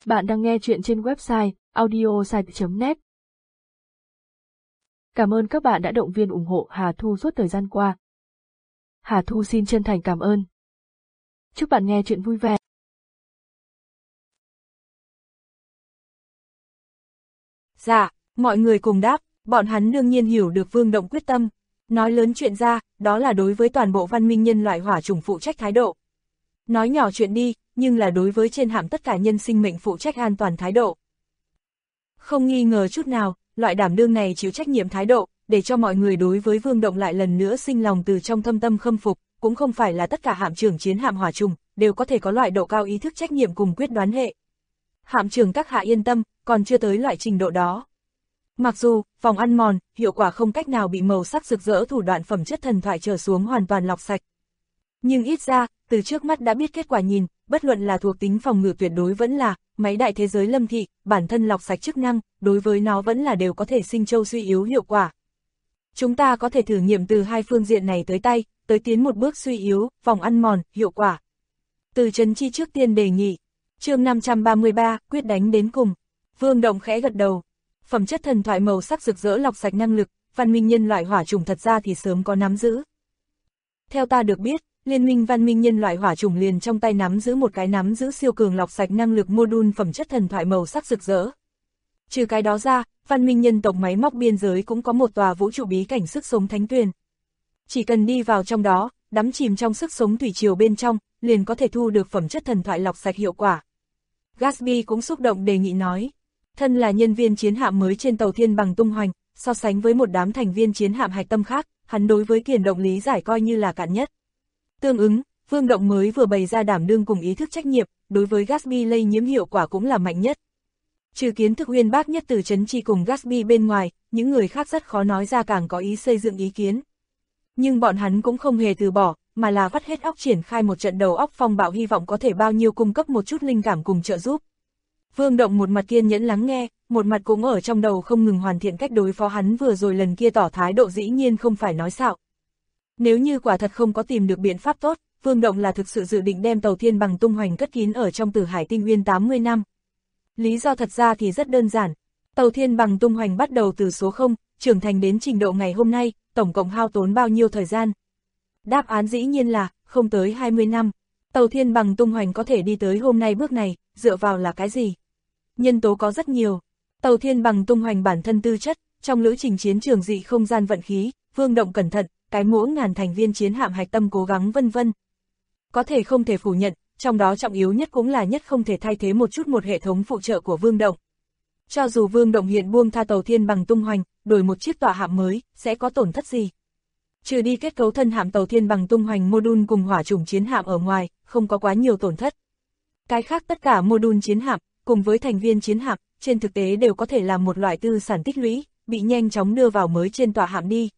Bạn đang nghe chuyện trên website audiosite.net. Cảm ơn các bạn đã động viên ủng hộ Hà Thu suốt thời gian qua. Hà Thu xin chân thành cảm ơn. Chúc bạn nghe chuyện vui vẻ. Dạ, mọi người cùng đáp, bọn hắn đương nhiên hiểu được Vương Động quyết tâm. Nói lớn chuyện ra, đó là đối với toàn bộ văn minh nhân loại hỏa chủng phụ trách thái độ. Nói nhỏ chuyện đi, nhưng là đối với trên hạm tất cả nhân sinh mệnh phụ trách an toàn thái độ. Không nghi ngờ chút nào, loại đảm đương này chịu trách nhiệm thái độ, để cho mọi người đối với Vương Động lại lần nữa sinh lòng từ trong thâm tâm khâm phục, cũng không phải là tất cả hạm trưởng chiến hạm hỏa trùng, đều có thể có loại độ cao ý thức trách nhiệm cùng quyết đoán hệ. Hạm trưởng các hạ yên tâm, còn chưa tới loại trình độ đó. Mặc dù, vòng ăn mòn, hiệu quả không cách nào bị màu sắc rực rỡ thủ đoạn phẩm chất thần thoại trở xuống hoàn toàn lọc sạch. Nhưng ít ra, từ trước mắt đã biết kết quả nhìn, bất luận là thuộc tính phòng ngự tuyệt đối vẫn là, máy đại thế giới lâm thị, bản thân lọc sạch chức năng, đối với nó vẫn là đều có thể sinh châu suy yếu hiệu quả. Chúng ta có thể thử nghiệm từ hai phương diện này tới tay, tới tiến một bước suy yếu, vòng ăn mòn, hiệu quả. Từ Trấn Chi trước tiên đề nghị. Chương 533, quyết đánh đến cùng. Vương Động khẽ gật đầu. Phẩm chất thần thoại màu sắc rực rỡ lọc sạch năng lực, văn minh nhân loại hỏa trùng thật ra thì sớm có nắm giữ. Theo ta được biết, Liên minh văn minh nhân loại hỏa trùng liền trong tay nắm giữ một cái nắm giữ siêu cường lọc sạch năng lực module phẩm chất thần thoại màu sắc rực rỡ. Trừ cái đó ra, văn minh nhân tộc máy móc biên giới cũng có một tòa vũ trụ bí cảnh sức sống thánh tuyền. Chỉ cần đi vào trong đó, đắm chìm trong sức sống thủy triều bên trong, liền có thể thu được phẩm chất thần thoại lọc sạch hiệu quả. Gatsby cũng xúc động đề nghị nói, thân là nhân viên chiến hạm mới trên tàu Thiên Bằng tung hoành, so sánh với một đám thành viên chiến hạm hạch tâm khác, hắn đối với kiền động lý giải coi như là cạn nhất. Tương ứng, Vương Động mới vừa bày ra đảm đương cùng ý thức trách nhiệm, đối với Gatsby lây nhiễm hiệu quả cũng là mạnh nhất. Trừ kiến thức uyên bác nhất từ Trấn Chi cùng Gatsby bên ngoài, những người khác rất khó nói ra càng có ý xây dựng ý kiến. Nhưng bọn hắn cũng không hề từ bỏ, mà là vắt hết óc triển khai một trận đầu óc phong bạo hy vọng có thể bao nhiêu cung cấp một chút linh cảm cùng trợ giúp. Vương Động một mặt kiên nhẫn lắng nghe, một mặt cũng ở trong đầu không ngừng hoàn thiện cách đối phó hắn vừa rồi lần kia tỏ thái độ dĩ nhiên không phải nói xạo. Nếu như quả thật không có tìm được biện pháp tốt, Vương Động là thực sự dự định đem tàu Thiên Bằng tung hoành cất kín ở trong Tử Hải Tinh Uyên 80 năm. Lý do thật ra thì rất đơn giản. Tàu Thiên Bằng tung hoành bắt đầu từ số 0, trưởng thành đến trình độ ngày hôm nay, tổng cộng hao tốn bao nhiêu thời gian? Đáp án dĩ nhiên là, không tới 20 năm. Tàu Thiên Bằng tung hoành có thể đi tới hôm nay bước này, dựa vào là cái gì? Nhân tố có rất nhiều. Tàu Thiên Bằng tung hoành bản thân tư chất, trong lữ trình chiến trường dị không gian vận khí, Vương Động cẩn thận, cái mỗi ngàn thành viên chiến hạm hạch tâm cố gắng vân vân. Có thể không thể phủ nhận, trong đó trọng yếu nhất cũng là nhất không thể thay thế một chút một hệ thống phụ trợ của Vương Động. Cho dù Vương Động hiện buông tha tàu Thiên Bằng tung hoành, đổi một chiếc tọa hạm mới, sẽ có tổn thất gì? Trừ đi kết cấu thân hạm tàu Thiên Bằng tung hoành module cùng hỏa chủng chiến hạm ở ngoài, không có quá nhiều tổn thất. Cái khác tất cả module chiến hạm, cùng với thành viên chiến hạm, trên thực tế đều có thể là một loại tư sản tích lũy, bị nhanh chóng đưa vào mới trên tọa hạm đi.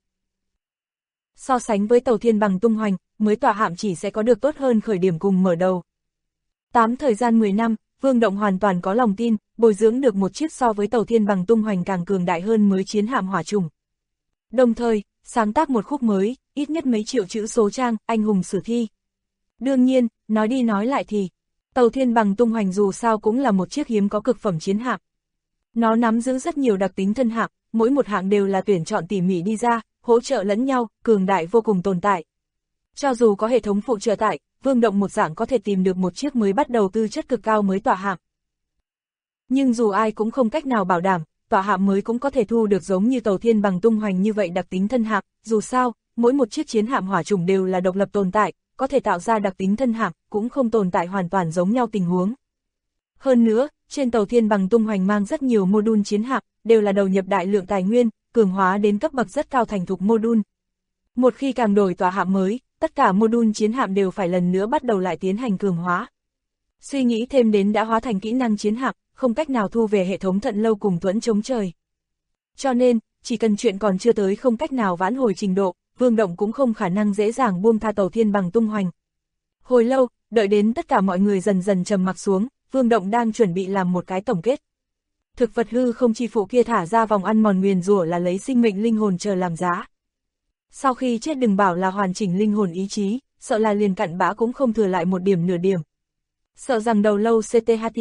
So sánh với tàu Thiên Bằng tung hoành, mới tọa hạm chỉ sẽ có được tốt hơn khởi điểm cùng mở đầu. 8 thời gian 10 năm, Vương Động hoàn toàn có lòng tin, bồi dưỡng được một chiếc so với tàu Thiên Bằng tung hoành càng cường đại hơn mới chiến hạm hỏa trùng. Đồng thời, sáng tác một khúc mới, ít nhất mấy triệu chữ số trang, anh hùng sử thi. Đương nhiên, nói đi nói lại thì, tàu Thiên Bằng tung hoành dù sao cũng là một chiếc hiếm có cực phẩm chiến hạm. Nó nắm giữ rất nhiều đặc tính thân hạm, mỗi một hạng đều là tuyển chọn tỉ mỉ đi ra, hỗ trợ lẫn nhau, cường đại vô cùng tồn tại. Cho dù có hệ thống phụ trợ tại, Vương Động một dạng có thể tìm được một chiếc mới bắt đầu tư chất cực cao mới tọa hạm. Nhưng dù ai cũng không cách nào bảo đảm, tọa hạm mới cũng có thể thu được giống như tàu Thiên Bằng tung hoành như vậy đặc tính thân hạm, dù sao, mỗi một chiếc chiến hạm hỏa chủng đều là độc lập tồn tại, có thể tạo ra đặc tính thân hạm, cũng không tồn tại hoàn toàn giống nhau tình huống. Hơn nữa, trên tàu Thiên Bằng tung hoành mang rất nhiều module chiến hạm, đều là đầu nhập đại lượng tài nguyên, cường hóa đến cấp bậc rất cao thành thục module. Một khi càng đổi tọa hạm mới, tất cả module chiến hạm đều phải lần nữa bắt đầu lại tiến hành cường hóa. Suy nghĩ thêm đến đã hóa thành kỹ năng chiến hạm, không cách nào thu về hệ thống thận lâu cùng thuẫn chống trời. Cho nên, chỉ cần chuyện còn chưa tới không cách nào vãn hồi trình độ, Vương Động cũng không khả năng dễ dàng buông tha tàu Thiên Bằng tung hoành. Hồi lâu, đợi đến tất cả mọi người dần dần trầm mặc xuống, Vương Động đang chuẩn bị làm một cái tổng kết. Thực vật hư không chi phụ kia thả ra vòng ăn mòn nguyền rủa là lấy sinh mệnh linh hồn chờ làm giá. Sau khi chết đừng bảo là hoàn chỉnh linh hồn ý chí, sợ là liền cặn bã cũng không thừa lại một điểm nửa điểm. Sợ rằng đầu lâu CT Hatilu,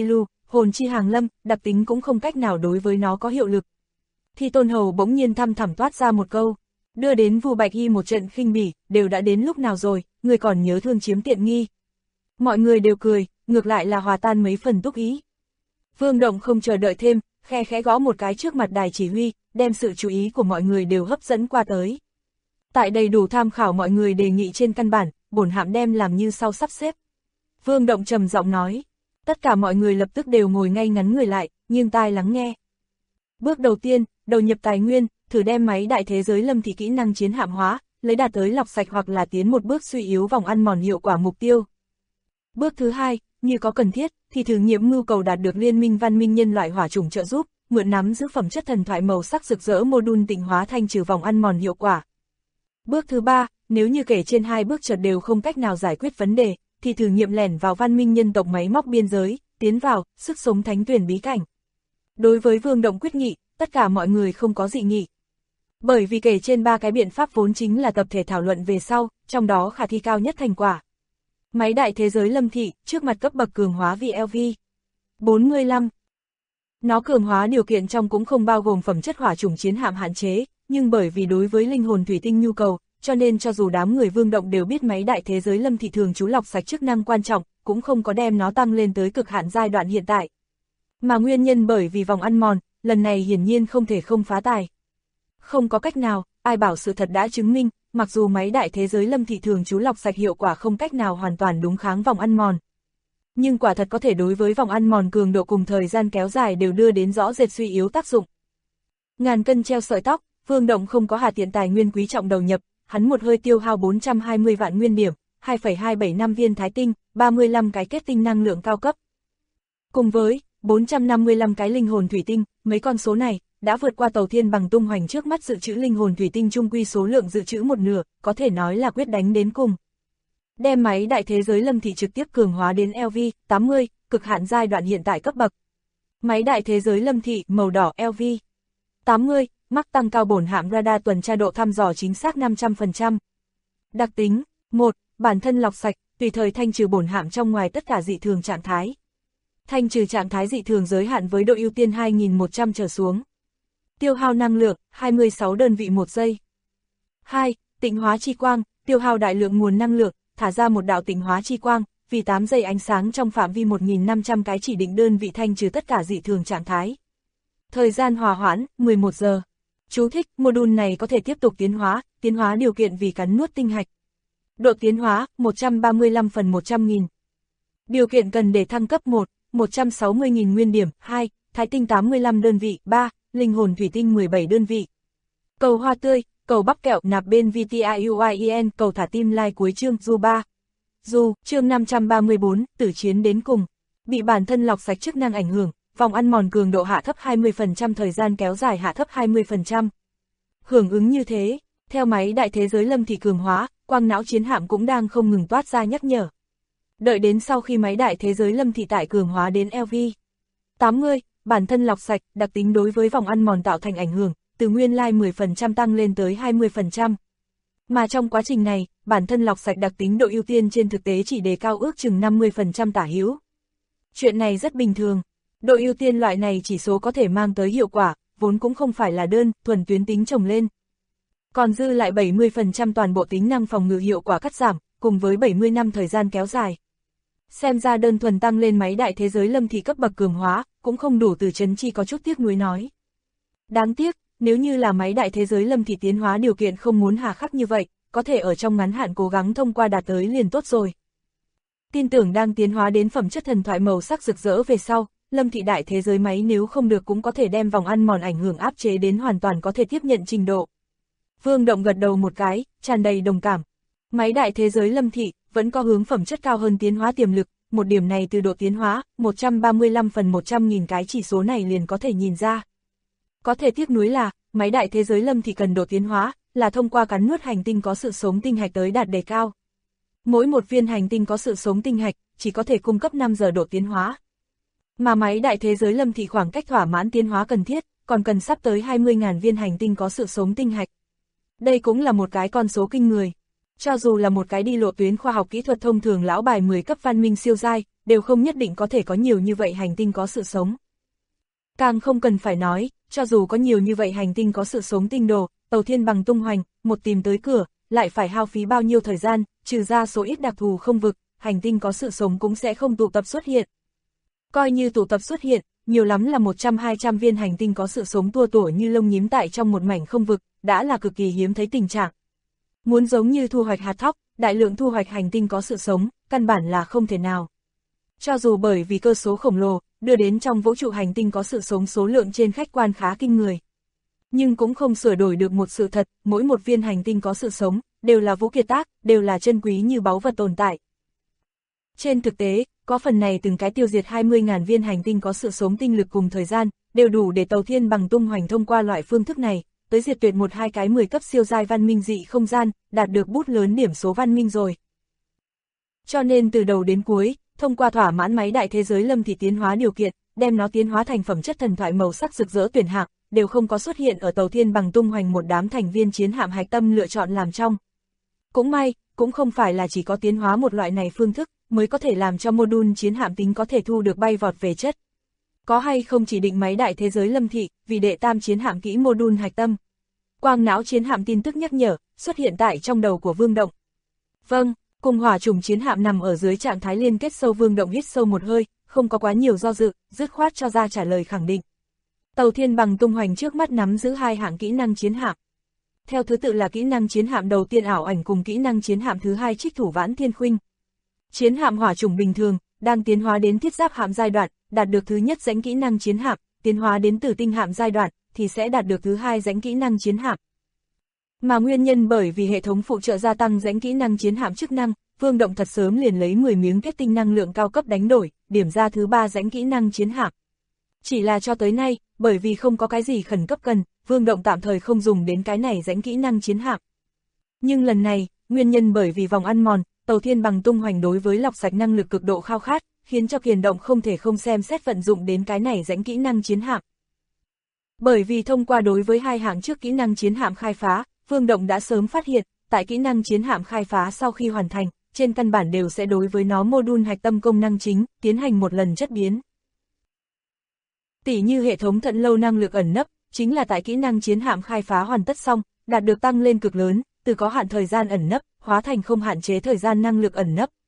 hồn chi hàng lâm, đặc tính cũng không cách nào đối với nó có hiệu lực. Thi Tôn Hầu bỗng nhiên thăm thẳm toát ra một câu, đưa đến Vu Bạch Y một trận khinh bỉ, đều đã đến lúc nào rồi, người còn nhớ thương chiếm tiện nghi. Mọi người đều cười, ngược lại là hòa tan mấy phần túc ý. Vương Động không chờ đợi thêm, khe khẽ gõ một cái trước mặt đài chỉ huy, đem sự chú ý của mọi người đều hấp dẫn qua tới. Tại đầy đủ tham khảo mọi người đề nghị trên căn bản, bổn hạm đem làm như sau sắp xếp. Vương Động trầm giọng nói, tất cả mọi người lập tức đều ngồi ngay ngắn người lại, nghiêng tai lắng nghe. Bước đầu tiên, đầu nhập tài nguyên, thử đem máy đại thế giới Lâm Thị kỹ năng chiến hạm hóa, lấy đạt tới lọc sạch hoặc là tiến một bước suy yếu vòng ăn mòn hiệu quả mục tiêu. Bước thứ hai, như có cần thiết, thì thử nghiệm mưu cầu đạt được liên minh văn minh nhân loại hỏa chủng trợ giúp, mượn nắm giữ phẩm chất thần thoại màu sắc rực rỡ module tịnh hóa thanh trừ vòng ăn mòn hiệu quả. Bước thứ ba, nếu như kể trên hai bước chợt đều không cách nào giải quyết vấn đề, thì thử nghiệm lẻn vào văn minh nhân tộc máy móc biên giới, tiến vào, sức sống thánh tuyển bí cảnh. Đối với Vương Động quyết nghị, tất cả mọi người không có dị nghị. Bởi vì kể trên ba cái biện pháp vốn chính là tập thể thảo luận về sau, trong đó khả thi cao nhất thành quả. Máy đại thế giới Lâm Thị, trước mặt cấp bậc cường hóa VLV 45. Nó cường hóa điều kiện trong cũng không bao gồm phẩm chất hỏa chủng chiến hạm hạn chế, nhưng bởi vì đối với linh hồn thủy tinh nhu cầu, cho nên cho dù đám người Vương Động đều biết máy đại thế giới Lâm Thị thường chú lọc sạch chức năng quan trọng, cũng không có đem nó tăng lên tới cực hạn giai đoạn hiện tại. Mà nguyên nhân bởi vì vòng ăn mòn, lần này hiển nhiên không thể không phá tài. Không có cách nào, ai bảo sự thật đã chứng minh, mặc dù máy đại thế giới Lâm Thị thường chú lọc sạch hiệu quả không cách nào hoàn toàn đúng kháng vòng ăn mòn. Nhưng quả thật có thể đối với vòng ăn mòn cường độ cùng thời gian kéo dài đều đưa đến rõ rệt suy yếu tác dụng. Ngàn cân treo sợi tóc, Vương Động không có hà tiện tài nguyên quý trọng đầu nhập, hắn một hơi tiêu hao 420 vạn nguyên điểm, 2,275 viên thái tinh, 35 cái kết tinh năng lượng cao cấp. Cùng với 455 cái linh hồn thủy tinh, mấy con số này đã vượt qua Tàu Thiên Bằng tung hoành trước mắt dự trữ linh hồn thủy tinh trung quy số lượng dự trữ một nửa, có thể nói là quyết đánh đến cùng. Đem máy đại thế giới Lâm Thị trực tiếp cường hóa đến LV 80, cực hạn giai đoạn hiện tại cấp bậc. Máy đại thế giới Lâm Thị màu đỏ LV 80, mắc tăng cao bổn hạm radar tuần tra độ thăm dò chính xác 500%. Đặc tính 1. Bản thân lọc sạch, tùy thời thanh trừ bổn hạm trong ngoài tất cả dị thường trạng thái. Thanh trừ trạng thái dị thường giới hạn với độ ưu tiên 2100 trở xuống. Tiêu hao năng lượng 26 đơn vị một giây. 2. Tịnh hóa chi quang, tiêu hao đại lượng nguồn năng lượng, thả ra một đạo tịnh hóa chi quang, vì 8 giây ánh sáng trong phạm vi 1500 cái chỉ định đơn vị thanh trừ tất cả dị thường trạng thái. Thời gian hòa hoãn 11 giờ. Chú thích, module này có thể tiếp tục tiến hóa điều kiện vì cắn nuốt tinh hạch. Độ tiến hóa 135 phần 100.000. Điều kiện cần để thăng cấp 1, 160.000 nguyên điểm, 2, thái tinh 85 đơn vị, 3, linh hồn thủy tinh 17 đơn vị. Cầu hoa tươi, cầu bắp kẹo nạp bên VTIUIEN, cầu thả tim like cuối chương, du 3. Dù, chương 534, tử chiến đến cùng. Bị bản thân lọc sạch chức năng ảnh hưởng, vòng ăn mòn cường độ hạ thấp 20%, thời gian kéo dài hạ thấp 20%. Hưởng ứng như thế, theo máy đại thế giới Lâm Thị cường hóa, quang não chiến hạm cũng đang không ngừng toát ra nhắc nhở. Đợi đến sau khi máy đại thế giới Lâm Thị tại cường hóa đến LV 80, bản thân lọc sạch, đặc tính đối với vòng ăn mòn tạo thành ảnh hưởng, từ nguyên lai 10% tăng lên tới 20%. Mà trong quá trình này, bản thân lọc sạch đặc tính độ ưu tiên trên thực tế chỉ đề cao ước chừng 50% tả hữu. Chuyện này rất bình thường. Độ ưu tiên loại này chỉ số có thể mang tới hiệu quả, vốn cũng không phải là đơn, thuần tuyến tính chồng lên. Còn dư lại 70% toàn bộ tính năng phòng ngự hiệu quả cắt giảm, cùng với 70 năm thời gian kéo dài. Xem ra đơn thuần tăng lên máy đại thế giới Lâm Thị cấp bậc cường hóa, cũng không đủ. Từ Trấn Chi có chút tiếc nuối nói. Đáng tiếc, nếu như là máy đại thế giới Lâm Thị tiến hóa điều kiện không muốn hà khắc như vậy, có thể ở trong ngắn hạn cố gắng thông qua đạt tới liền tốt rồi. Tin tưởng đang tiến hóa đến phẩm chất thần thoại màu sắc rực rỡ về sau, Lâm Thị đại thế giới máy nếu không được cũng có thể đem vòng ăn mòn ảnh hưởng áp chế đến hoàn toàn có thể tiếp nhận trình độ. Vương Động gật đầu một cái, tràn đầy đồng cảm. Máy đại thế giới Lâm Thị vẫn có hướng phẩm chất cao hơn tiến hóa tiềm lực, một điểm này từ độ tiến hóa 135 phần 100.000 cái chỉ số này liền có thể nhìn ra. Có thể tiếc nuối là, máy đại thế giới Lâm Thị cần độ tiến hóa, là thông qua cắn nuốt hành tinh có sự sống tinh hạch tới đạt đề cao. Mỗi một viên hành tinh có sự sống tinh hạch, chỉ có thể cung cấp 5 giờ độ tiến hóa. Mà máy đại thế giới Lâm Thị khoảng cách thỏa mãn tiến hóa cần thiết, còn cần sắp tới 20.000 viên hành tinh có sự sống tinh hạch. Đây cũng là một cái con số kinh người. Cho dù là một cái đi lộ tuyến khoa học kỹ thuật thông thường lão bài 10 cấp văn minh siêu giai, đều không nhất định có thể có nhiều như vậy hành tinh có sự sống. Càng không cần phải nói, cho dù có nhiều như vậy hành tinh có sự sống tinh đồ, tàu thiên bằng tung hoành, một tìm tới cửa, lại phải hao phí bao nhiêu thời gian, trừ ra số ít đặc thù không vực, hành tinh có sự sống cũng sẽ không tụ tập xuất hiện. Coi như tụ tập xuất hiện, nhiều lắm là 100-200 viên hành tinh có sự sống tua tủa như lông nhím tại trong một mảnh không vực, đã là cực kỳ hiếm thấy tình trạng. Muốn giống như thu hoạch hạt thóc, đại lượng thu hoạch hành tinh có sự sống, căn bản là không thể nào. Cho dù bởi vì cơ số khổng lồ, đưa đến trong vũ trụ hành tinh có sự sống số lượng trên khách quan khá kinh người. Nhưng cũng không sửa đổi được một sự thật, mỗi một viên hành tinh có sự sống, đều là vũ kiệt tác, đều là chân quý như báu vật tồn tại. Trên thực tế, có phần này từng cái tiêu diệt 20.000 viên hành tinh có sự sống tinh lực cùng thời gian, đều đủ để tàu thiên bằng tung hoành thông qua loại phương thức này, tới diệt tuyệt 1-2 cái 10 cấp siêu giai văn minh dị không gian, đạt được bút lớn điểm số văn minh rồi. Cho nên từ đầu đến cuối, thông qua thỏa mãn máy đại thế giới lâm thị tiến hóa điều kiện, đem nó tiến hóa thành phẩm chất thần thoại màu sắc rực rỡ tuyển hạng, đều không có xuất hiện ở tàu thiên bằng tung hoành một đám thành viên chiến hạm hạch tâm lựa chọn làm trong. Cũng may, cũng không phải là chỉ có tiến hóa một loại này phương thức, mới có thể làm cho module chiến hạm tính có thể thu được bay vọt về chất. Có hay không chỉ định máy đại thế giới lâm thị, vì đệ tam chiến hạm kỹ module hạch tâm. Quang não chiến hạm tin tức nhắc nhở, xuất hiện tại trong đầu của Vương Động. Vâng, cùng hỏa trùng chiến hạm nằm ở dưới trạng thái liên kết sâu. Vương Động hít sâu một hơi, không có quá nhiều do dự, dứt khoát cho ra trả lời khẳng định. Tàu thiên bằng tung hoành trước mắt nắm giữ 2 hạng kỹ năng chiến hạm. Theo thứ tự là kỹ năng chiến hạm đầu tiên ảo ảnh cùng kỹ năng chiến hạm thứ 2 trích thủ vãn thiên khuynh. Chiến hạm hỏa trùng bình thường, đang tiến hóa đến thiết giáp hạm giai đoạn, đạt được thứ nhất rãnh kỹ năng chiến hạm, tiến hóa đến tử tinh hạm giai đoạn, thì sẽ đạt được thứ 2 rãnh kỹ năng chiến hạm. Mà nguyên nhân bởi vì hệ thống phụ trợ gia tăng rãnh kỹ năng chiến hạm chức năng, Vương Động thật sớm liền lấy 10 miếng kết tinh năng lượng cao cấp đánh đổi, điểm ra thứ 3 rãnh kỹ năng chiến hạm. Chỉ là cho tới nay, bởi vì không có cái gì khẩn cấp cần, Vương Động tạm thời không dùng đến cái này rãnh kỹ năng chiến hạm. Nhưng lần này, nguyên nhân bởi vì vòng ăn mòn, tàu thiên bằng tung hoành đối với lọc sạch năng lực cực độ khao khát, khiến cho Kiền Động không thể không xem xét vận dụng đến cái này rãnh kỹ năng chiến hạm. Bởi vì thông qua đối với 2 hạng trước kỹ năng chiến hạm khai phá, Vương Động đã sớm phát hiện, tại kỹ năng chiến hạm khai phá sau khi hoàn thành, trên căn bản đều sẽ đối với nó module hạch tâm công năng chính, tiến hành một lần chất biến. Tỉ như hệ thống thận lâu năng lực ẩn nấp, chính là tại kỹ năng chiến hạm khai phá hoàn tất xong, đạt được tăng lên cực lớn, từ có hạn thời gian ẩn nấp, hóa thành không hạn chế thời gian năng lực ẩn nấp.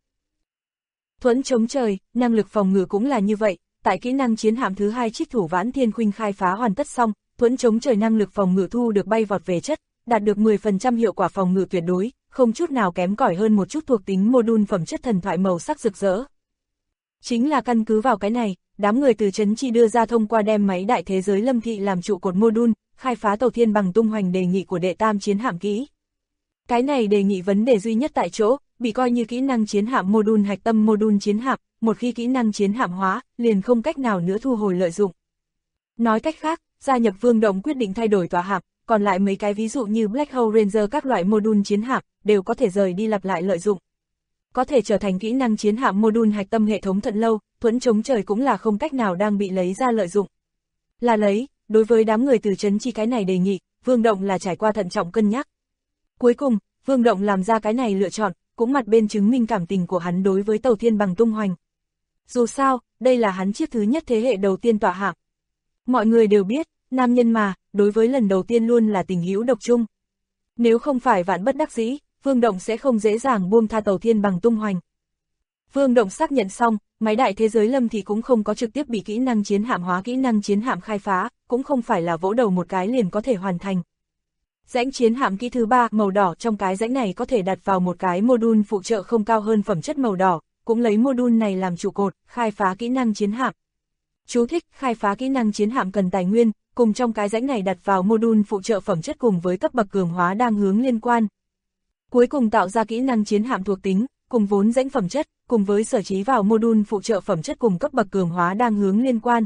Thuẫn chống trời, năng lực phòng ngự cũng là như vậy, tại kỹ năng chiến hạm thứ 2 trích thủ vãn thiên khuynh khai phá hoàn tất xong, thuẫn chống trời năng lực phòng ngự thu được bay vọt về chất, đạt được 10% hiệu quả phòng ngự tuyệt đối, không chút nào kém cỏi hơn một chút thuộc tính module phẩm chất thần thoại màu sắc rực rỡ. Chính là căn cứ vào cái này, đám người từ Trấn Chi đưa ra thông qua đem máy đại thế giới lâm thị làm trụ cột module, khai phá tàu thiên bằng tung hoành đề nghị của đệ tam chiến hạm kỹ. Cái này đề nghị vấn đề duy nhất tại chỗ, bị coi như kỹ năng chiến hạm module hạch tâm module chiến hạm, một khi kỹ năng chiến hạm hóa, liền không cách nào nữa thu hồi lợi dụng. Nói cách khác, gia nhập Vương Động quyết định thay đổi tọa hạm, còn lại mấy cái ví dụ như Black Hole Ranger các loại module chiến hạm, đều có thể rời đi lặp lại lợi dụng. Có thể trở thành kỹ năng chiến hạm module hạch tâm hệ thống thận lâu, thuẫn chống trời cũng là không cách nào đang bị lấy ra lợi dụng. Là lấy, đối với đám người từ Trấn Chi cái này đề nghị, Vương Động là trải qua thận trọng cân nhắc. Cuối cùng, Vương Động làm ra cái này lựa chọn, cũng mặt bên chứng minh cảm tình của hắn đối với tàu thiên bằng tung hoành. Dù sao, đây là hắn chiếc thứ nhất thế hệ đầu tiên tọa hạm. Mọi người đều biết, nam nhân mà, đối với lần đầu tiên luôn là tình hữu độc chung. Nếu không phải vạn bất đắc dĩ, Vương Động sẽ không dễ dàng buông tha tàu thiên bằng tung hoành. Vương Động xác nhận xong, máy đại thế giới lâm thì cũng không có trực tiếp bị kỹ năng chiến hạm hóa kỹ năng chiến hạm khai phá, cũng không phải là vỗ đầu một cái liền có thể hoàn thành. Rãnh chiến hạm kỹ thứ 3 màu đỏ, trong cái rãnh này có thể đặt vào một cái module phụ trợ không cao hơn phẩm chất màu đỏ, cũng lấy module này làm trụ cột, khai phá kỹ năng chiến hạm. Chú thích: khai phá kỹ năng chiến hạm cần tài nguyên, cùng trong cái rãnh này đặt vào module phụ trợ phẩm chất cùng với cấp bậc cường hóa đang hướng liên quan. Cuối cùng tạo ra kỹ năng chiến hạm thuộc tính, cùng vốn rãnh phẩm chất, cùng với sở trí vào module phụ trợ phẩm chất cùng cấp bậc cường hóa đang hướng liên quan.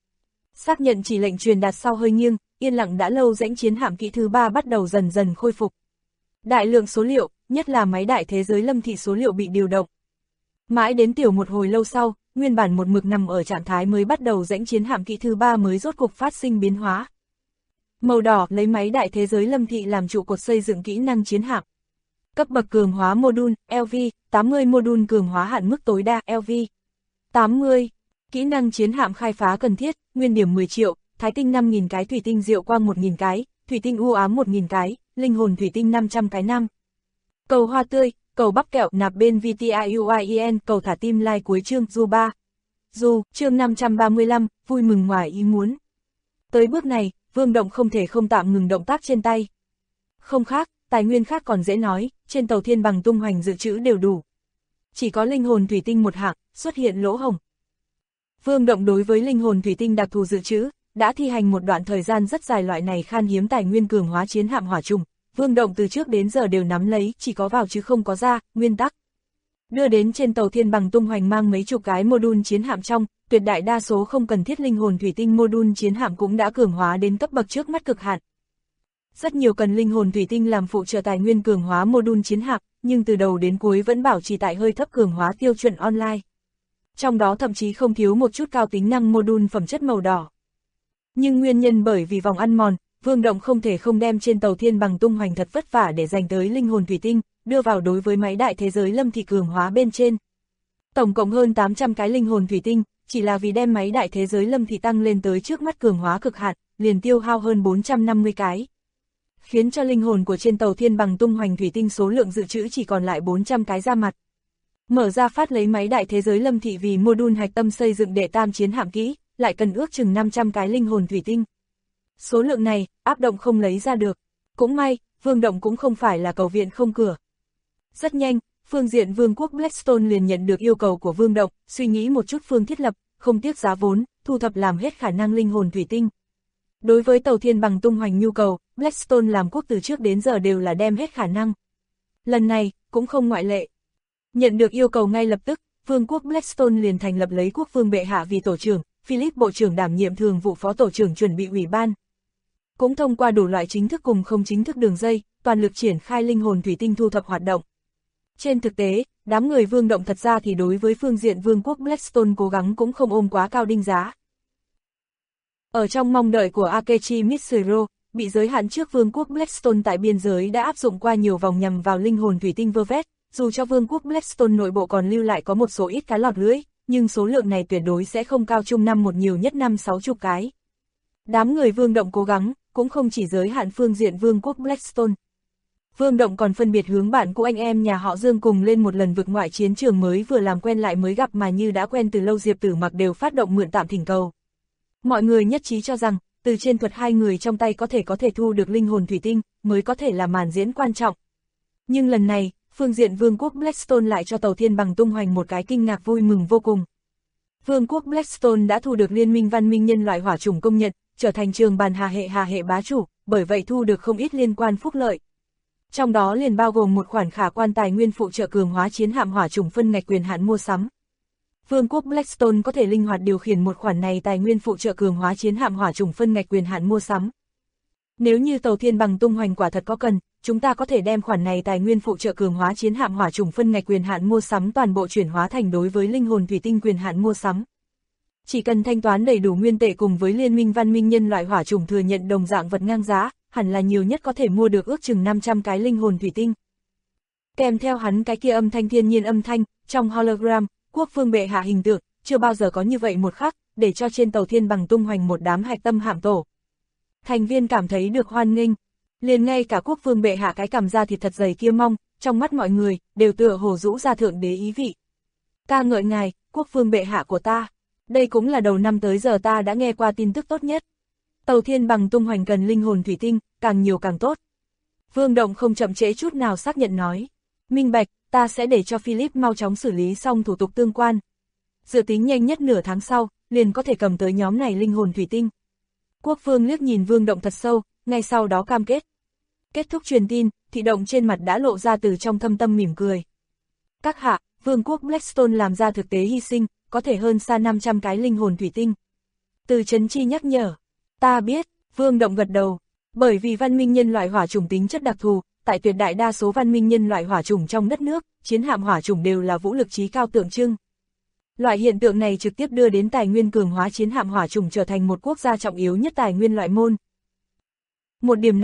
Xác nhận chỉ lệnh truyền đạt sau hơi nghiêng, yên lặng đã lâu rãnh chiến hạm kỹ thứ 3 bắt đầu dần dần khôi phục. Đại lượng số liệu, nhất là máy đại thế giới lâm thị số liệu bị điều động. Mãi đến tiểu một hồi lâu sau, nguyên bản một mực nằm ở trạng thái mới bắt đầu rãnh chiến hạm kỹ thứ 3 mới rốt cục phát sinh biến hóa. Màu đỏ lấy máy đại thế giới lâm thị làm trụ cột xây dựng kỹ năng chiến hạm. Cấp bậc cường hóa module, LV, 80 module cường hóa hạn mức tối đa, LV. 80. Kỹ năng chiến hạm khai phá cần thiết, nguyên điểm 10 triệu, thái tinh 5.000 cái, thủy tinh diệu quang 1.000 cái, thủy tinh u ám 1.000 cái, linh hồn thủy tinh 500 cái năm. Cầu hoa tươi, cầu bắp kẹo nạp bên VTIUIEN, cầu thả tim like cuối chương, du 3. Dù, chương 535, vui mừng ngoài ý muốn. Tới bước này, Vương Động không thể không tạm ngừng động tác trên tay. Không khác, tài nguyên khác còn dễ nói, trên tàu thiên bằng tung hoành dự trữ đều đủ. Chỉ có linh hồn thủy tinh một hạng, xuất hiện lỗ hổng. Vương Động đối với linh hồn thủy tinh đặc thù dự trữ, đã thi hành một đoạn thời gian rất dài loại này khan hiếm tài nguyên cường hóa chiến hạm hỏa trùng. Vương Động từ trước đến giờ đều nắm lấy, chỉ có vào chứ không có ra, nguyên tắc. Đưa đến trên tàu thiên bằng tung hoành mang mấy chục cái module chiến hạm trong, tuyệt đại đa số không cần thiết linh hồn thủy tinh module chiến hạm cũng đã cường hóa đến cấp bậc trước mắt cực hạn. Rất nhiều cần linh hồn thủy tinh làm phụ trợ tài nguyên cường hóa module chiến hạm, nhưng từ đầu đến cuối vẫn bảo trì tại hơi thấp cường hóa tiêu chuẩn online. Trong đó thậm chí không thiếu một chút cao tính năng module phẩm chất màu đỏ. Nhưng nguyên nhân bởi vì vòng ăn mòn, Vương Động không thể không đem trên tàu thiên bằng tung hoành thật vất vả để dành tới linh hồn thủy tinh, đưa vào đối với máy đại thế giới lâm thị cường hóa bên trên. Tổng cộng hơn 800 cái linh hồn thủy tinh, chỉ là vì đem máy đại thế giới lâm thị tăng lên tới trước mắt cường hóa cực hạn, liền tiêu hao hơn 450 cái. Khiến cho linh hồn của trên tàu thiên bằng tung hoành thủy tinh số lượng dự trữ chỉ còn lại 400 cái ra mặt. Mở ra phát lấy máy đại thế giới lâm thị vì module hạch tâm xây dựng đệ tam chiến hạm kỹ, lại cần ước chừng 500 cái linh hồn thủy tinh. Số lượng này, áp động không lấy ra được. Cũng may, Vương Động cũng không phải là cầu viện không cửa. Rất nhanh, phương diện Vương quốc Blackstone liền nhận được yêu cầu của Vương Động, suy nghĩ một chút phương thiết lập, không tiếc giá vốn, thu thập làm hết khả năng linh hồn thủy tinh. Đối với tàu thiên bằng tung hoành nhu cầu, Blackstone làm quốc từ trước đến giờ đều là đem hết khả năng. Lần này, cũng không ngoại lệ. Nhận được yêu cầu ngay lập tức, Vương quốc Blackstone liền thành lập lấy quốc vương bệ hạ vì tổ trưởng, Philip bộ trưởng đảm nhiệm thường vụ phó tổ trưởng chuẩn bị ủy ban. Cũng thông qua đủ loại chính thức cùng không chính thức đường dây, toàn lực triển khai linh hồn thủy tinh thu thập hoạt động. Trên thực tế, đám người Vương Động thật ra thì đối với phương diện Vương quốc Blackstone cố gắng cũng không ôm quá cao đinh giá. Ở trong mong đợi của Akechi Mitsuru, bị giới hạn trước Vương quốc Blackstone tại biên giới đã áp dụng qua nhiều vòng nhằm vào linh hồn thủy tinh vơ vét, dù cho Vương quốc Blackstone nội bộ còn lưu lại có một số ít cá lọt lưới, nhưng số lượng này tuyệt đối sẽ không cao chung năm một nhiều nhất 50-60 cái. Đám người Vương Động cố gắng, cũng không chỉ giới hạn phương diện Vương quốc Blackstone. Vương Động còn phân biệt hướng bạn của anh em nhà họ Dương cùng lên một lần vực ngoại chiến trường mới vừa làm quen lại mới gặp mà như đã quen từ lâu Diệp Tử Mặc đều phát động mượn tạm thỉnh cầu. Mọi người nhất trí cho rằng, từ trên thuật hai người trong tay có thể thu được linh hồn thủy tinh, mới có thể là màn diễn quan trọng. Nhưng lần này, phương diện Vương quốc Blackstone lại cho tàu thiên bằng tung hoành một cái kinh ngạc vui mừng vô cùng. Vương quốc Blackstone đã thu được Liên minh văn minh nhân loại hỏa chủng công nhận, trở thành trường bàn hà hệ bá chủ, bởi vậy thu được không ít liên quan phúc lợi. Trong đó liền bao gồm một khoản khả quan tài nguyên phụ trợ cường hóa chiến hạm hỏa chủng phân ngạch quyền hạn mua sắm. Vương quốc Blackstone có thể linh hoạt điều khiển một khoản này tài nguyên phụ trợ cường hóa chiến hạm hỏa chủng phân ngạch quyền hạn mua sắm. Nếu như tàu thiên bằng tung hoành quả thật có cần, chúng ta có thể đem khoản này tài nguyên phụ trợ cường hóa chiến hạm hỏa chủng phân ngạch quyền hạn mua sắm toàn bộ chuyển hóa thành đối với linh hồn thủy tinh quyền hạn mua sắm. Chỉ cần thanh toán đầy đủ nguyên tệ cùng với Liên minh văn minh nhân loại hỏa chủng thừa nhận đồng dạng vật ngang giá, hẳn là nhiều nhất có thể mua được ước chừng 500 cái linh hồn thủy tinh. Kèm theo hắn cái kia âm thanh thiên nhiên âm thanh, trong hologram, quốc vương bệ hạ hình tượng, chưa bao giờ có như vậy một khắc, để cho trên tàu thiên bằng tung hoành một đám hạch tâm hạm tổ. Thành viên cảm thấy được hoan nghênh, liền ngay cả quốc vương bệ hạ cái cằm da thịt thật dày kia mong, trong mắt mọi người, đều tựa hồ rũ ra thượng đế ý vị. Ca ngợi ngài, quốc vương bệ hạ của ta, đây cũng là đầu năm tới giờ ta đã nghe qua tin tức tốt nhất. Tàu thiên bằng tung hoành cần linh hồn thủy tinh, càng nhiều càng tốt. Vương Động không chậm trễ chút nào xác nhận nói. Minh bạch, ta sẽ để cho Philip mau chóng xử lý xong thủ tục tương quan. Dự tính nhanh nhất nửa tháng sau, liền có thể cầm tới nhóm này linh hồn thủy tinh. Quốc vương liếc nhìn Vương Động thật sâu, ngay sau đó cam kết. Kết thúc truyền tin, Thị Động trên mặt đã lộ ra từ trong thâm tâm mỉm cười. Các hạ, Vương quốc Blackstone làm ra thực tế hy sinh, có thể hơn xa 500 cái linh hồn thủy tinh. Từ Trấn Chi nhắc nhở. Ta biết, Vương Động gật đầu. Bởi vì văn minh nhân loại hỏa chủng tính chất đặc thù, tại tuyệt đại đa số văn minh nhân loại hỏa chủng trong đất nước, chiến hạm hỏa chủng đều là vũ lực chí cao tượng trưng. Loại hiện tượng này trực tiếp đưa đến tài nguyên cường hóa chiến hạm hỏa chủng trở thành một quốc gia trọng yếu nhất tài nguyên loại môn. Một điểm này,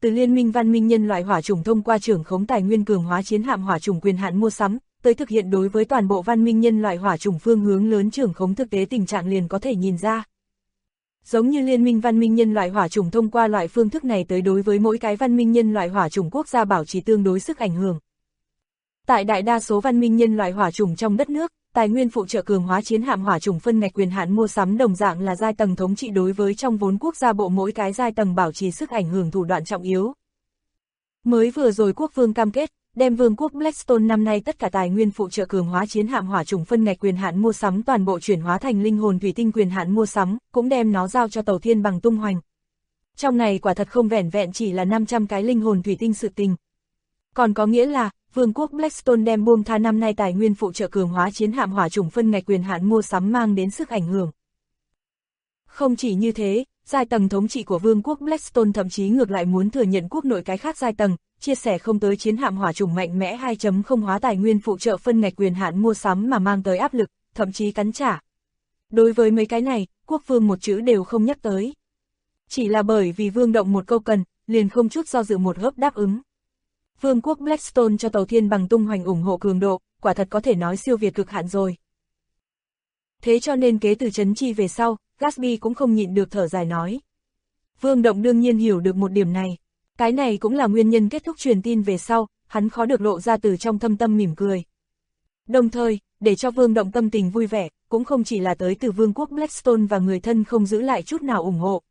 từ Liên minh văn minh nhân loại hỏa chủng thông qua trưởng khống tài nguyên cường hóa chiến hạm hỏa chủng quyền hạn mua sắm, tới thực hiện đối với toàn bộ văn minh nhân loại hỏa chủng phương hướng lớn trưởng khống thực tế tình trạng liền có thể nhìn ra. Giống như Liên minh văn minh nhân loại hỏa chủng thông qua loại phương thức này tới đối với mỗi cái văn minh nhân loại hỏa chủng quốc gia bảo trì tương đối sức ảnh hưởng. Tại đại đa số văn minh nhân loại hỏa chủng trong đất nước, tài nguyên phụ trợ cường hóa chiến hạm hỏa chủng phân ngạch quyền hạn mua sắm đồng dạng là giai tầng thống trị đối với trong vốn quốc gia bộ mỗi cái giai tầng bảo trì sức ảnh hưởng thủ đoạn trọng yếu. Mới vừa rồi quốc vương cam kết, đem vương quốc Blackstone năm nay tất cả tài nguyên phụ trợ cường hóa chiến hạm hỏa chủng phân ngạch quyền hạn mua sắm toàn bộ chuyển hóa thành linh hồn thủy tinh quyền hạn mua sắm, cũng đem nó giao cho tàu thiên bằng tung hoành. Trong này quả thật không vẻn vẹn chỉ là 500 cái linh hồn thủy tinh sự tình. Còn có nghĩa là, vương quốc Blackstone đem buông tha năm nay tài nguyên phụ trợ cường hóa chiến hạm hỏa chủng phân ngạch quyền hạn mua sắm mang đến sức ảnh hưởng. Không chỉ như thế, giai tầng thống trị của vương quốc Blackstone thậm chí ngược lại muốn thừa nhận quốc nội cái khác giai tầng, chia sẻ không tới chiến hạm hỏa chủng mạnh mẽ 2.0 hóa tài nguyên phụ trợ phân ngạch quyền hạn mua sắm mà mang tới áp lực, thậm chí cắn trả. Đối với mấy cái này, quốc vương một chữ đều không nhắc tới. Chỉ là bởi vì vương động một câu cần, liền không chút do dự một hớp đáp ứng. Vương quốc Blackstone cho tàu thiên bằng tung hoành ủng hộ cường độ, quả thật có thể nói siêu việt cực hạn rồi. Thế cho nên kế từ trấn chi về sau, Gatsby cũng không nhịn được thở dài nói. Vương động đương nhiên hiểu được một điểm này. Cái này cũng là nguyên nhân kết thúc truyền tin về sau, hắn khó được lộ ra từ trong thâm tâm mỉm cười. Đồng thời, để cho vương động tâm tình vui vẻ, cũng không chỉ là tới từ vương quốc Blackstone và người thân không giữ lại chút nào ủng hộ.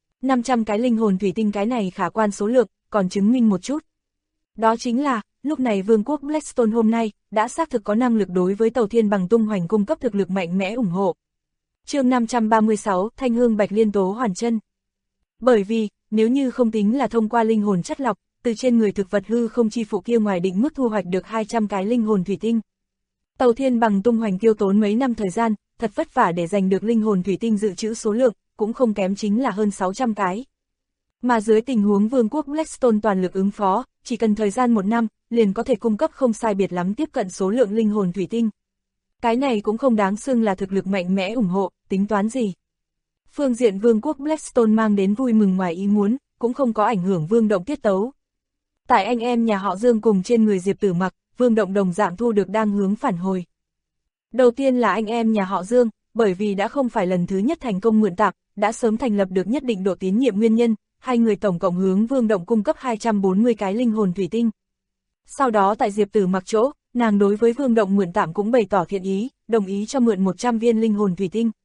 500 cái linh hồn thủy tinh cái này khả quan số lượng, còn chứng minh một chút. Đó chính là, lúc này vương quốc Blackstone hôm nay, đã xác thực có năng lực đối với tàu thiên bằng tung hoành cung cấp thực lực mạnh mẽ ủng hộ. Chương 536, Thanh hương bạch liên tố hoàn chân. Bởi vì, nếu như không tính là thông qua linh hồn chất lọc, từ trên người thực vật hư không chi phụ kia ngoài định mức thu hoạch được 200 cái linh hồn thủy tinh. Tàu thiên bằng tung hoành tiêu tốn mấy năm thời gian, thật vất vả để giành được linh hồn thủy tinh dự trữ số lượng, cũng không kém chính là hơn 600 cái. Mà dưới tình huống vương quốc Blackstone toàn lực ứng phó, chỉ cần thời gian 1 năm, liền có thể cung cấp không sai biệt lắm tiếp cận số lượng linh hồn thủy tinh. Cái này cũng không đáng xưng là thực lực mạnh mẽ ủng hộ, tính toán gì. Phương diện vương quốc Blackstone mang đến vui mừng ngoài ý muốn, cũng không có ảnh hưởng vương động tiết tấu. Tại anh em nhà họ Dương cùng trên người Diệp Tử Mặc, vương động đồng dạng thu được đang hướng phản hồi. Đầu tiên là anh em nhà họ Dương, bởi vì đã không phải lần thứ nhất thành công mượn tạm, đã sớm thành lập được nhất định độ tín nhiệm nguyên nhân, hai người tổng cộng hướng vương động cung cấp 240 cái linh hồn thủy tinh. Sau đó tại Diệp Tử Mặc chỗ, nàng đối với vương động mượn tạm cũng bày tỏ thiện ý, đồng ý cho mượn 100 viên linh hồn thủy tinh.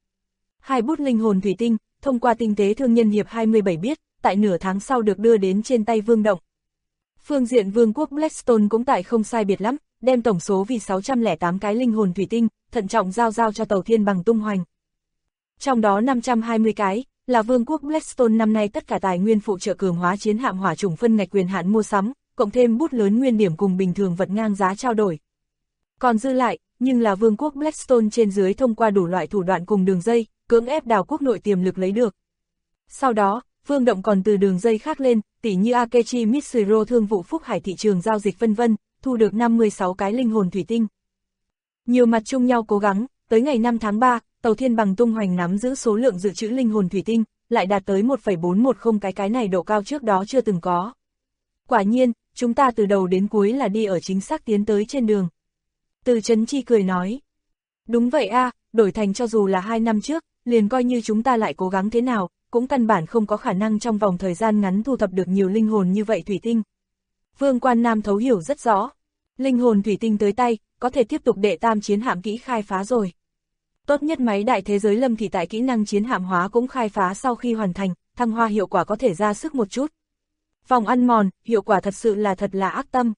2 bút linh hồn thủy tinh, thông qua tinh tế thương nhân hiệp 27 biết, tại nửa tháng sau được đưa đến trên tay vương động. Phương diện vương quốc Blackstone cũng tại không sai biệt lắm, đem tổng số vì 608 cái linh hồn thủy tinh, thận trọng giao cho tàu thiên bằng tung hoành. Trong đó 520 cái, là vương quốc Blackstone năm nay tất cả tài nguyên phụ trợ cường hóa chiến hạm hỏa chủng phân ngạch quyền hạn mua sắm, cộng thêm bút lớn nguyên điểm cùng bình thường vật ngang giá trao đổi. Còn dư lại, nhưng là vương quốc Blackstone trên dưới thông qua đủ loại thủ đoạn cùng đường dây, cưỡng ép đào quốc nội tiềm lực lấy được. Sau đó, vương động còn từ đường dây khác lên, tỉ như Akechi Mitsuro thương vụ Phúc Hải thị trường giao dịch vân vân, thu được 56 cái linh hồn thủy tinh. Nhiều mặt chung nhau cố gắng, tới ngày 5 tháng 3, tàu thiên bằng tung hoành nắm giữ số lượng dự trữ linh hồn thủy tinh, lại đạt tới 1,410 cái này độ cao trước đó chưa từng có. Quả nhiên, chúng ta từ đầu đến cuối là đi ở chính xác tiến tới trên đường. Từ Trấn Chi cười nói. Đúng vậy a, đổi thành cho dù là 2 năm trước, liền coi như chúng ta lại cố gắng thế nào, cũng căn bản không có khả năng trong vòng thời gian ngắn thu thập được nhiều linh hồn như vậy thủy tinh. Vương Quan Nam thấu hiểu rất rõ. Linh hồn thủy tinh tới tay, có thể tiếp tục đệ tam chiến hạm kỹ khai phá rồi. Tốt nhất máy đại thế giới lâm thì tại kỹ năng chiến hạm hóa cũng khai phá sau khi hoàn thành, thăng hoa hiệu quả có thể ra sức một chút. Vòng ăn mòn, hiệu quả thật sự là thật là ác tâm.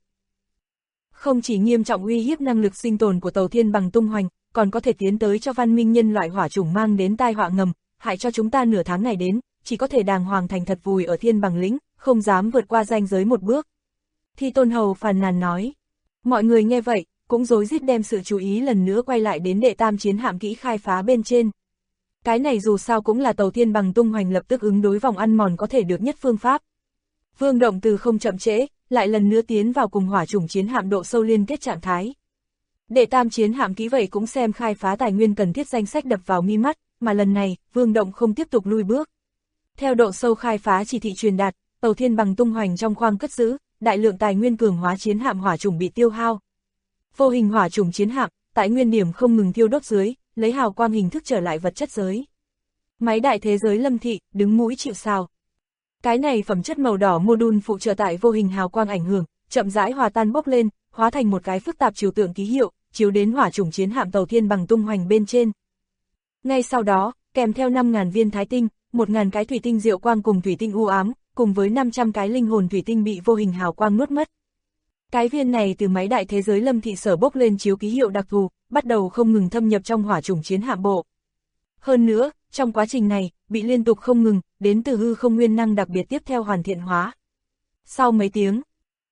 Không chỉ nghiêm trọng uy hiếp năng lực sinh tồn của tàu thiên bằng tung hoành, còn có thể tiến tới cho văn minh nhân loại hỏa chủng mang đến tai họa ngầm, hại cho chúng ta nửa tháng này đến, chỉ có thể đàng hoàng thành thật vùi ở thiên bằng lĩnh, không dám vượt qua ranh giới một bước. Thi Tôn Hầu phàn nàn nói. Mọi người nghe vậy, cũng rối rít đem sự chú ý lần nữa quay lại đến đệ tam chiến hạm kỹ khai phá bên trên. Cái này dù sao cũng là tàu thiên bằng tung hoành lập tức ứng đối vòng ăn mòn có thể được nhất phương pháp. Vương động từ không chậm trễ, lại lần nữa tiến vào cùng hỏa chủng chiến hạm độ sâu liên kết trạng thái. Đệ tam chiến hạm kỹ vậy cũng xem khai phá tài nguyên cần thiết danh sách đập vào mi mắt, mà lần này, vương động không tiếp tục lui bước. Theo độ sâu khai phá chỉ thị truyền đạt, tàu thiên bằng tung hoành trong khoang cất giữ, đại lượng tài nguyên cường hóa chiến hạm hỏa chủng bị tiêu hao. Vô hình hỏa chủng chiến hạm, tại nguyên điểm không ngừng thiêu đốt dưới, lấy hào quang hình thức trở lại vật chất giới. Máy đại thế giới Lâm Thị, đứng mũi chịu sào. Cái này phẩm chất màu đỏ mô-đun phụ trợ tại vô hình hào quang ảnh hưởng, chậm rãi hòa tan bốc lên, hóa thành một cái phức tạp trừu tượng ký hiệu, chiếu đến hỏa chủng chiến hạm tàu thiên bằng tung hoành bên trên. Ngay sau đó, kèm theo 5.000 viên thái tinh, 1.000 cái thủy tinh diệu quang cùng thủy tinh u ám, cùng với 500 cái linh hồn thủy tinh bị vô hình hào quang nuốt mất. Cái viên này từ máy đại thế giới Lâm Thị sở bốc lên chiếu ký hiệu đặc thù, bắt đầu không ngừng thâm nhập trong hỏa chủng chiến hạm bộ. Hơn nữa, trong quá trình này, bị liên tục không ngừng, đến từ hư không nguyên năng đặc biệt tiếp theo hoàn thiện hóa. Sau mấy tiếng,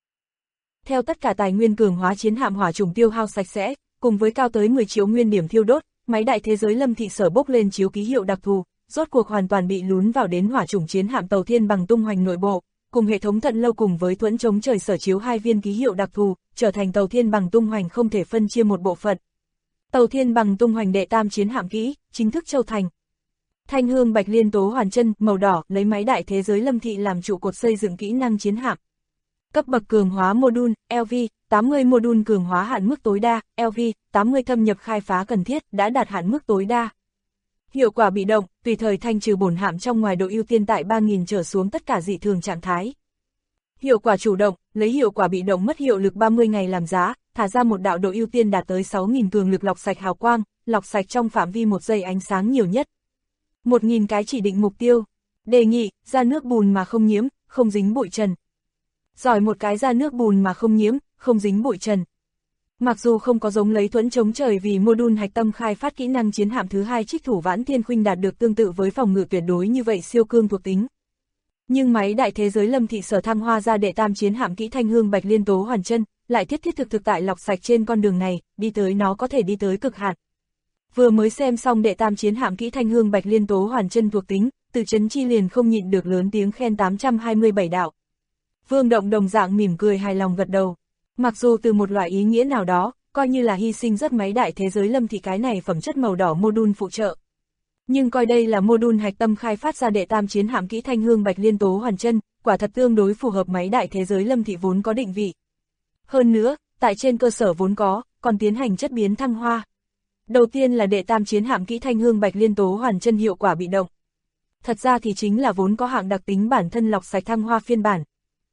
theo tất cả tài nguyên cường hóa chiến hạm hỏa chủng tiêu hao sạch sẽ, cùng với cao tới 10 triệu nguyên điểm thiêu đốt, máy đại thế giới Lâm Thị sở bốc lên chiếu ký hiệu đặc thù, rốt cuộc hoàn toàn bị lún vào đến hỏa chủng chiến hạm tàu thiên bằng tung hoành nội bộ, cùng hệ thống thận lâu cùng với thuẫn chống trời sở chiếu 2 viên ký hiệu đặc thù, trở thành tàu thiên bằng tung hoành không thể phân chia một bộ phận. Tàu thiên bằng tung hoành đệ tam chiến hạm kỹ, chính thức châu thành. Thanh hương bạch liên tố hoàn chân, màu đỏ, lấy máy đại thế giới Lâm Thị làm trụ cột xây dựng kỹ năng chiến hạm. Cấp bậc cường hóa mô-đun, LV, 80 mô-đun cường hóa hạn mức tối đa, LV, 80 thâm nhập khai phá cần thiết, đã đạt hạn mức tối đa. Hiệu quả bị động, tùy thời thanh trừ bổn hạm trong ngoài độ ưu tiên tại 3.000 trở xuống tất cả dị thường trạng thái. Hiệu quả chủ động, lấy hiệu quả bị động mất hiệu lực 30 ngày làm giá, thả ra một đạo độ ưu tiên đạt tới 6.000 cường lực lọc sạch hào quang, lọc sạch trong phạm vi 1 giây ánh sáng nhiều nhất. 1.000 cái chỉ định mục tiêu. Đề nghị, ra nước bùn mà không nhiễm, không dính bụi trần. Giỏi một cái ra nước bùn mà không nhiễm, không dính bụi trần. Mặc dù không có giống lấy thuẫn chống trời vì mô-đun hạch tâm khai phát kỹ năng chiến hạm thứ 2 Trích Thủ Vãn Thiên Khuynh đạt được tương tự với phòng ngự tuyệt đối như vậy siêu cương thuộc tính. Nhưng máy đại thế giới Lâm Thị sở thăng hoa ra đệ tam chiến hạm kỹ thanh hương bạch liên tố hoàn chân, lại thiết thực tại lọc sạch trên con đường này, đi tới nó có thể đi tới cực hạn. Vừa mới xem xong đệ tam chiến hạm kỹ thanh hương bạch liên tố hoàn chân thuộc tính, Từ Chấn Chi liền không nhịn được lớn tiếng khen 827 đạo. Vương Động đồng dạng mỉm cười hài lòng gật đầu. Mặc dù từ một loại ý nghĩa nào đó, coi như là hy sinh rất máy đại thế giới Lâm Thị cái này phẩm chất màu đỏ mô-đun phụ trợ. Nhưng coi đây là mô-đun hạch tâm khai phát ra đệ tam chiến hạm kỹ thanh hương bạch liên tố hoàn chân, quả thật tương đối phù hợp máy đại thế giới Lâm Thị vốn có định vị. Hơn nữa, tại trên cơ sở vốn có, còn tiến hành chất biến thăng hoa. Đầu tiên là đệ tam chiến hạm kỹ thanh hương bạch liên tố hoàn chân hiệu quả bị động. Thật ra thì chính là vốn có hạng đặc tính bản thân lọc sạch thăng hoa phiên bản.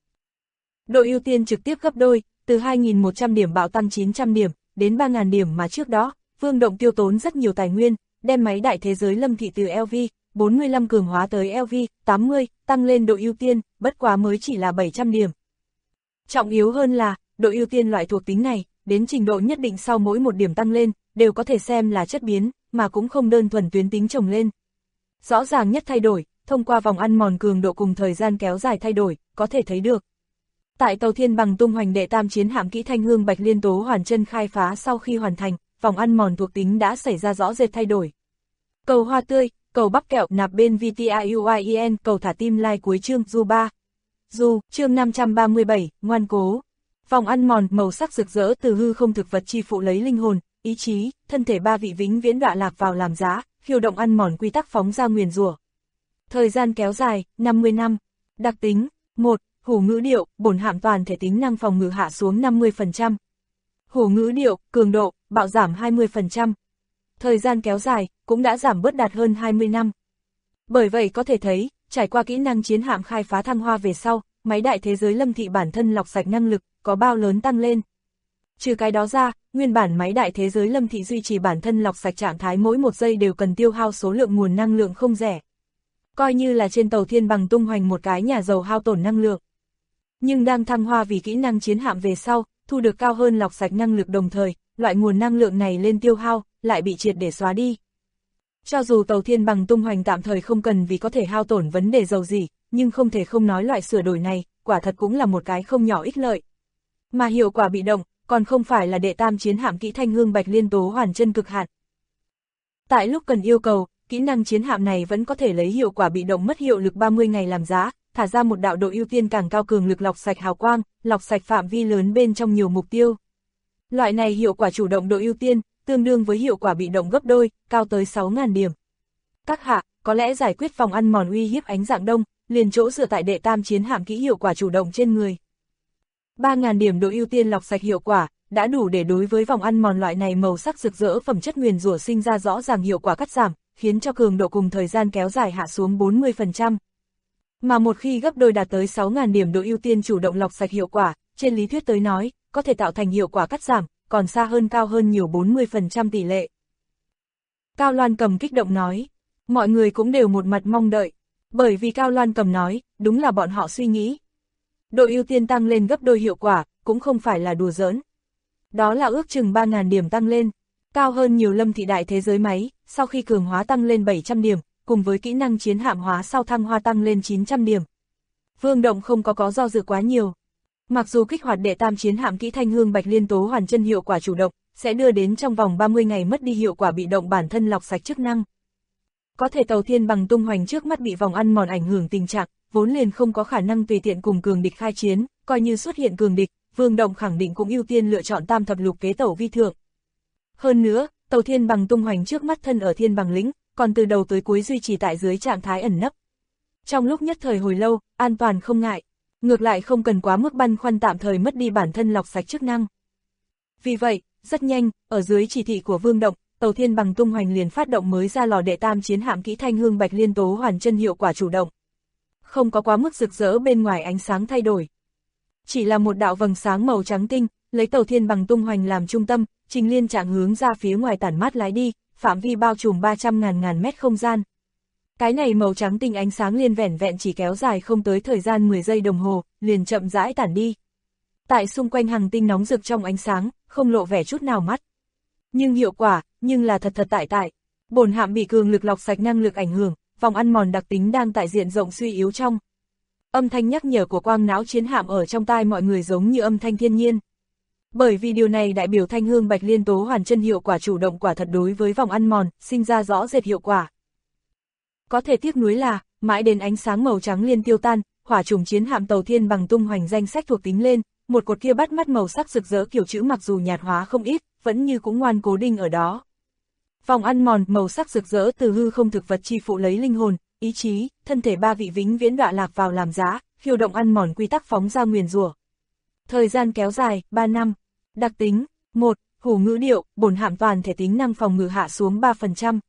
Độ ưu tiên trực tiếp gấp đôi, từ 2.100 điểm bạo tăng 900 điểm, đến 3.000 điểm mà trước đó, Vương Động tiêu tốn rất nhiều tài nguyên, đem máy đại thế giới Lâm Thị từ LV, 45 cường hóa tới LV, 80, tăng lên độ ưu tiên, bất quá mới chỉ là 700 điểm. Trọng yếu hơn là, độ ưu tiên loại thuộc tính này, đến trình độ nhất định sau mỗi một điểm tăng lên, đều có thể xem là chất biến, mà cũng không đơn thuần tuyến tính chồng lên. Rõ ràng nhất thay đổi, thông qua vòng ăn mòn cường độ cùng thời gian kéo dài thay đổi, có thể thấy được. Tại tàu thiên bằng tung hoành đệ tam chiến hạm kỹ thanh hương bạch liên tố hoàn chân khai phá sau khi hoàn thành, vòng ăn mòn thuộc tính đã xảy ra rõ rệt thay đổi. Cầu hoa tươi, cầu bắp kẹo nạp bên VTIUIEN, cầu thả tim like cuối chương du 3. Du, chương 537, ngoan cố. Vòng ăn mòn màu sắc rực rỡ từ hư không thực vật chi phụ lấy linh hồn, ý chí, thân thể ba vị vĩnh viễn đọa lạc vào làm giá, khiêu động ăn mòn quy tắc phóng ra nguyền rủa. Thời gian kéo dài, 50 năm. Đặc tính, 1. Hủ ngữ điệu, bổn hạm toàn thể tính năng phòng ngự hạ xuống 50%. Hủ ngữ điệu, cường độ, bạo giảm 20%. Thời gian kéo dài, cũng đã giảm bớt đạt hơn 20 năm. Bởi vậy có thể thấy, trải qua kỹ năng chiến hạm khai phá thăng hoa về sau, máy đại thế giới Lâm Thị bản thân lọc sạch năng lực, có bao lớn tăng lên. Trừ cái đó ra, nguyên bản máy đại thế giới Lâm Thị duy trì bản thân lọc sạch trạng thái mỗi 1 giây đều cần tiêu hao số lượng nguồn năng lượng không rẻ. Coi như là trên tàu thiên bằng tung hoành một cái nhà giàu hao tổn năng lượng. Nhưng đang thăng hoa vì kỹ năng chiến hạm về sau, thu được cao hơn lọc sạch năng lực đồng thời, loại nguồn năng lượng này lên tiêu hao, lại bị triệt để xóa đi. Cho dù tàu thiên bằng tung hoành tạm thời không cần vì có thể hao tổn vấn đề dầu gì, nhưng không thể không nói loại sửa đổi này, quả thật cũng là một cái không nhỏ ích lợi. Mà hiệu quả bị động, còn không phải là đệ tam chiến hạm kỹ thanh hương bạch liên tố hoàn chân cực hạn. Tại lúc cần yêu cầu, kỹ năng chiến hạm này vẫn có thể lấy hiệu quả bị động mất hiệu lực 30 ngày làm giá, thả ra một đạo độ ưu tiên càng cao cường lực lọc sạch hào quang, lọc sạch phạm vi lớn bên trong nhiều mục tiêu. Loại này hiệu quả chủ động độ ưu tiên, tương đương với hiệu quả bị động gấp đôi, cao tới 6.000 điểm. Các hạ, có lẽ giải quyết vòng ăn mòn uy hiếp ánh dạng đông, liền chỗ dựa tại đệ tam chiến hạm kỹ hiệu quả chủ động trên người. 3.000 điểm độ ưu tiên lọc sạch hiệu quả, đã đủ để đối với vòng ăn mòn loại này màu sắc rực rỡ phẩm chất nguyền rủa sinh ra rõ ràng hiệu quả cắt giảm, khiến cho cường độ cùng thời gian kéo dài hạ xuống 40%. Mà một khi gấp đôi đạt tới 6.000 điểm độ ưu tiên chủ động lọc sạch hiệu quả, trên lý thuyết tới nói, có thể tạo thành hiệu quả cắt giảm, còn xa hơn cao hơn nhiều 40% tỷ lệ. Cao Loan Cầm kích động nói, mọi người cũng đều một mặt mong đợi, bởi vì Cao Loan Cầm nói, đúng là bọn họ suy nghĩ. Độ ưu tiên tăng lên gấp đôi hiệu quả, cũng không phải là đùa giỡn. Đó là ước chừng 3.000 điểm tăng lên, cao hơn nhiều Lâm Thị đại thế giới máy, sau khi cường hóa tăng lên 700 điểm, cùng với kỹ năng chiến hạm hóa sau thăng hoa tăng lên 900 điểm. Vương Động không có do dự quá nhiều. Mặc dù kích hoạt đệ tam chiến hạm kỹ Thanh Hương Bạch Liên Tố Hoàn Chân hiệu quả chủ động, sẽ đưa đến trong vòng 30 ngày mất đi hiệu quả bị động bản thân lọc sạch chức năng. Có thể Tàu Thiên Bằng tung hoành trước mắt bị vòng ăn mòn ảnh hưởng tình trạng, vốn liền không có khả năng tùy tiện cùng cường địch khai chiến, coi như xuất hiện cường địch, Vương Động khẳng định cũng ưu tiên lựa chọn tam thập lục kế tẩu vi thượng. Hơn nữa, Tàu Thiên Bằng tung hoành trước mắt thân ở Thiên Bằng lĩnh, còn từ đầu tới cuối duy trì tại dưới trạng thái ẩn nấp. Trong lúc nhất thời hồi lâu, an toàn không ngại, ngược lại không cần quá mức băn khoăn tạm thời mất đi bản thân lọc sạch chức năng. Vì vậy, rất nhanh, ở dưới chỉ thị của Vương Động, Tàu Thiên Bằng tung hoành liền phát động mới ra lò đệ tam chiến hạm kỹ Thanh Hương Bạch Liên Tố Hoàn Chân hiệu quả chủ động. Không có quá mức rực rỡ bên ngoài ánh sáng thay đổi. Chỉ là một đạo vầng sáng màu trắng tinh, lấy Tàu Thiên Bằng tung hoành làm trung tâm, trình liên trạng hướng ra phía ngoài tản mát lái đi, phạm vi bao trùm 300.000 mét không gian. Cái này màu trắng tinh ánh sáng liên vẻn vẹn chỉ kéo dài không tới thời gian 10 giây đồng hồ, liền chậm rãi tản đi. Tại xung quanh hành tinh nóng rực trong ánh sáng, không lộ vẻ chút nào mắt. Nhưng hiệu quả, nhưng là thật tại. Bổn hạm bị cường lực lọc sạch năng lực ảnh hưởng, vòng ăn mòn đặc tính đang tại diện rộng suy yếu trong. Âm thanh nhắc nhở của quang não chiến hạm ở trong tai mọi người giống như âm thanh thiên nhiên. Bởi vì điều này đại biểu Thanh Hương Bạch Liên Tố Hoàn Chân hiệu quả chủ động quả thật đối với vòng ăn mòn, sinh ra rõ rệt hiệu quả. Có thể tiếc nuối là, mãi đến ánh sáng màu trắng liên tiêu tan, hỏa trùng chiến hạm Tàu Thiên Bằng tung hoành danh sách thuộc tính lên, một cột kia bắt mắt màu sắc rực rỡ kiểu chữ mặc dù nhạt hóa không ít, vẫn như cũng ngoan cố định ở đó. Vòng ăn mòn màu sắc rực rỡ từ hư không thực vật chi phụ lấy linh hồn, ý chí, thân thể ba vị vĩnh viễn đọa lạc vào làm giá, khiêu động ăn mòn quy tắc phóng ra nguyền rủa. Thời gian kéo dài, 3 năm. Đặc tính, 1. Hủ ngữ điệu, bổn hạm toàn thể tính năng phòng ngự hạ xuống 3%.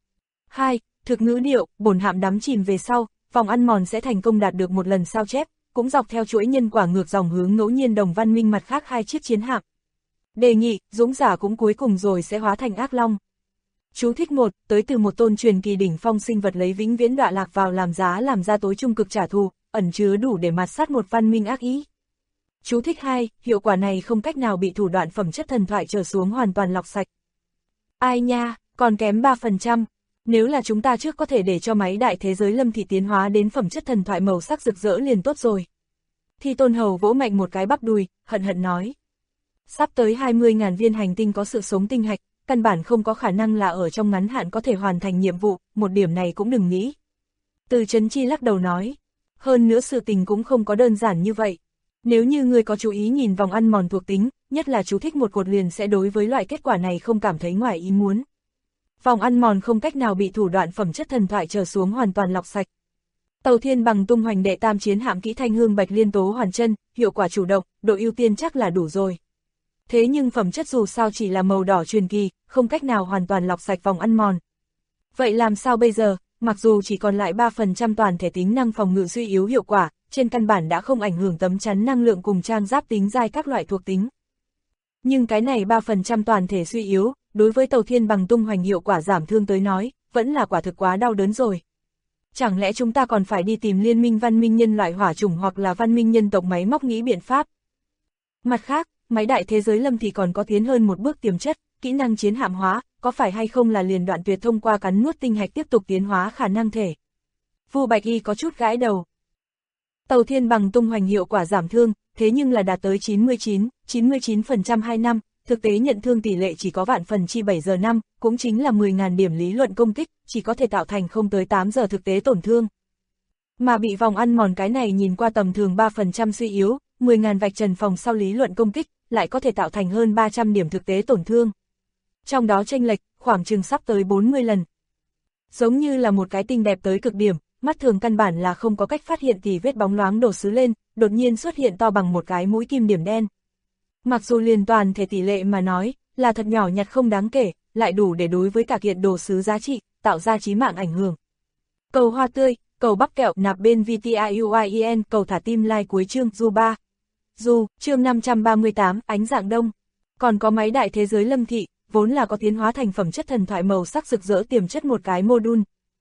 2. Thực ngữ điệu, bổn hạm đắm chìm về sau, vòng ăn mòn sẽ thành công đạt được một lần sao chép, cũng dọc theo chuỗi nhân quả ngược dòng hướng ngẫu nhiên đồng văn minh mặt khác 2 chiếc chiến hạm. Đề nghị, dũng giả cũng cuối cùng rồi sẽ hóa thành ác long. Chú thích 1, tới từ một tôn truyền kỳ đỉnh phong sinh vật lấy vĩnh viễn đọa lạc vào làm giá làm ra tối trung cực trả thù, ẩn chứa đủ để mạt sát một văn minh ác ý. Chú thích 2, hiệu quả này không cách nào bị thủ đoạn phẩm chất thần thoại trở xuống hoàn toàn lọc sạch. Ai nha, còn kém 3%. Nếu là chúng ta trước có thể để cho máy đại thế giới Lâm Thị tiến hóa đến phẩm chất thần thoại màu sắc rực rỡ liền tốt rồi. Thi Tôn Hầu vỗ mạnh một cái bắp đùi, hận nói. Sắp tới 20.000 viên hành tinh có sự sống tinh hạch, căn bản không có khả năng là ở trong ngắn hạn có thể hoàn thành nhiệm vụ, một điểm này cũng đừng nghĩ. Từ Trấn Chi lắc đầu nói. Hơn nữa sự tình cũng không có đơn giản như vậy. Nếu như người có chú ý nhìn vòng ăn mòn thuộc tính, nhất là chú thích một cột liền sẽ đối với loại kết quả này không cảm thấy ngoài ý muốn. Vòng ăn mòn không cách nào bị thủ đoạn phẩm chất thần thoại trở xuống hoàn toàn lọc sạch. Tàu Thiên Bằng tung hoành đệ tam chiến hạm kỹ Thanh Hương Bạch Liên Tố Hoàn Chân, hiệu quả chủ động, độ ưu tiên chắc là đủ rồi. Thế nhưng phẩm chất dù sao chỉ là màu đỏ truyền kỳ, không cách nào hoàn toàn lọc sạch vòng ăn mòn. Vậy làm sao bây giờ, mặc dù chỉ còn lại 3% toàn thể tính năng phòng ngự suy yếu hiệu quả, trên căn bản đã không ảnh hưởng tấm chắn năng lượng cùng trang giáp tính giai các loại thuộc tính. Nhưng cái này 3% toàn thể suy yếu, đối với Tàu Thiên Bằng tung hoành hiệu quả giảm thương tới nói, vẫn là quả thực quá đau đớn rồi. Chẳng lẽ chúng ta còn phải đi tìm liên minh văn minh nhân loại hỏa chủng hoặc là văn minh nhân tộc máy móc nghĩ biện pháp? Mặt khác, máy đại thế giới Lâm thì còn có tiến hơn một bước tiềm chất, kỹ năng chiến hạm hóa, có phải hay không là liền đoạn tuyệt thông qua cắn nuốt tinh hạch tiếp tục tiến hóa khả năng thể? Vu Bạch Y có chút gãi đầu. Tàu Thiên Bằng tung hoành hiệu quả giảm thương, thế nhưng là đạt tới 99% 2 năm, thực tế nhận thương tỷ lệ chỉ có vạn phần chi 7 giờ 5, cũng chính là 10.000 điểm lý luận công kích, chỉ có thể tạo thành không tới 8 giờ thực tế tổn thương. Mà bị vòng ăn mòn cái này nhìn qua tầm thường 3% suy yếu, 10.000 vạch trần phòng sau lý luận công kích, lại có thể tạo thành hơn 300 điểm thực tế tổn thương. Trong đó chênh lệch, khoảng chừng sắp tới 40 lần. Giống như là một cái tinh đẹp tới cực điểm, mắt thường căn bản là không có cách phát hiện thì vết bóng loáng đổ sứ lên, đột nhiên xuất hiện to bằng một cái mũi kim điểm đen. Mặc dù liền toàn thể tỷ lệ mà nói, là thật nhỏ nhặt không đáng kể, lại đủ để đối với cả kiện đồ sứ giá trị, tạo ra chí mạng ảnh hưởng. Cầu hoa tươi, cầu bắp kẹo nạp bên VTIUIEN, cầu thả tim like cuối chương du 3. Du, chương 538, ánh dạng đông. Còn có máy đại thế giới Lâm Thị, vốn là có tiến hóa thành phẩm chất thần thoại màu sắc rực rỡ tiềm chất một cái module.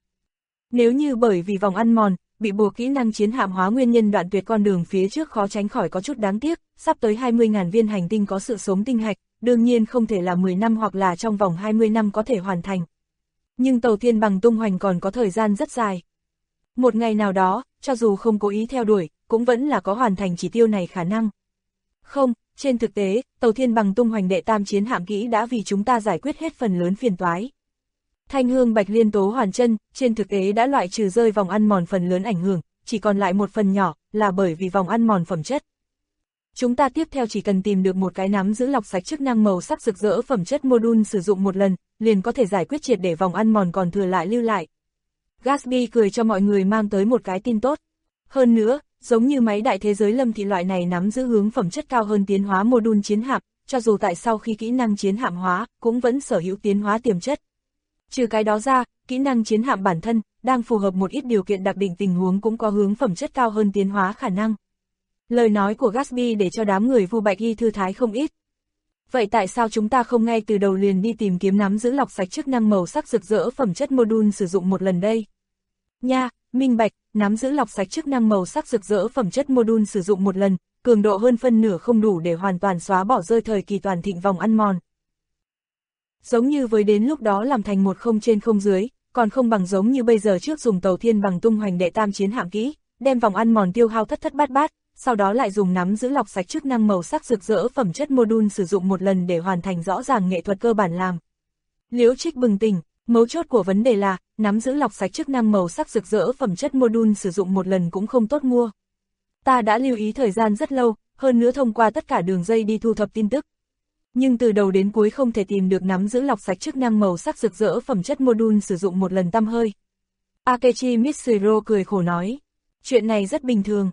Nếu như bởi vì vòng ăn mòn, bị buộc kỹ năng chiến hạm hóa nguyên nhân đoạn tuyệt con đường phía trước khó tránh khỏi có chút đáng tiếc, sắp tới 20.000 viên hành tinh có sự sống tinh hạch, đương nhiên không thể là 10 năm hoặc là trong vòng 20 năm có thể hoàn thành. Nhưng tàu thiên bằng tung hoành còn có thời gian rất dài. Một ngày nào đó, cho dù không cố ý theo đuổi, cũng vẫn là có hoàn thành chỉ tiêu này khả năng. Không, trên thực tế, tàu thiên bằng tung hoành đệ tam chiến hạm kỹ đã vì chúng ta giải quyết hết phần lớn phiền toái. Thanh hương bạch liên tố hoàn chân, trên thực tế đã loại trừ rơi vòng ăn mòn phần lớn ảnh hưởng, chỉ còn lại một phần nhỏ, là bởi vì vòng ăn mòn phẩm chất. Chúng ta tiếp theo chỉ cần tìm được một cái nắm giữ lọc sạch chức năng màu sắc rực rỡ phẩm chất module sử dụng một lần, liền có thể giải quyết triệt để vòng ăn mòn còn thừa lại lưu lại. Gatsby cười cho mọi người mang tới một cái tin tốt. Hơn nữa, giống như máy đại thế giới Lâm Thị loại này nắm giữ hướng phẩm chất cao hơn tiến hóa module chiến hạm, cho dù tại sau khi kỹ năng chiến hạm hóa, cũng vẫn sở hữu tiến hóa tiềm chất. Trừ cái đó ra, kỹ năng chiến hạm bản thân, đang phù hợp một ít điều kiện đặc định tình huống cũng có hướng phẩm chất cao hơn tiến hóa khả năng. Lời nói của Gatsby để cho đám người Vu Bạch Y thư thái không ít. Vậy tại sao chúng ta không ngay từ đầu liền đi tìm kiếm nắm giữ lọc sạch chức năng màu sắc rực rỡ phẩm chất module sử dụng một lần đây? Nha, minh bạch, nắm giữ lọc sạch chức năng màu sắc rực rỡ phẩm chất module sử dụng một lần, cường độ hơn phân nửa không đủ để hoàn toàn xóa bỏ rơi thời kỳ toàn thịnh vòng ăn mòn. Giống như với đến lúc đó làm thành một không trên không dưới, còn không bằng giống như bây giờ trước dùng tàu thiên bằng tung hoành đệ tam chiến hạm kỹ, đem vòng ăn mòn tiêu hao thất thất bát bát, sau đó lại dùng nắm giữ lọc sạch chức năng màu sắc rực rỡ phẩm chất module sử dụng một lần để hoàn thành rõ ràng nghệ thuật cơ bản làm. Liễu Trích bừng tỉnh, mấu chốt của vấn đề là, nắm giữ lọc sạch chức năng màu sắc rực rỡ phẩm chất module sử dụng một lần cũng không tốt mua. Ta đã lưu ý thời gian rất lâu, hơn nữa thông qua tất cả đường dây đi thu thập tin tức. Nhưng từ đầu đến cuối không thể tìm được nắm giữ lọc sạch chức năng màu sắc rực rỡ phẩm chất module sử dụng một lần tăm hơi. Akechi Mitsuro cười khổ nói, chuyện này rất bình thường.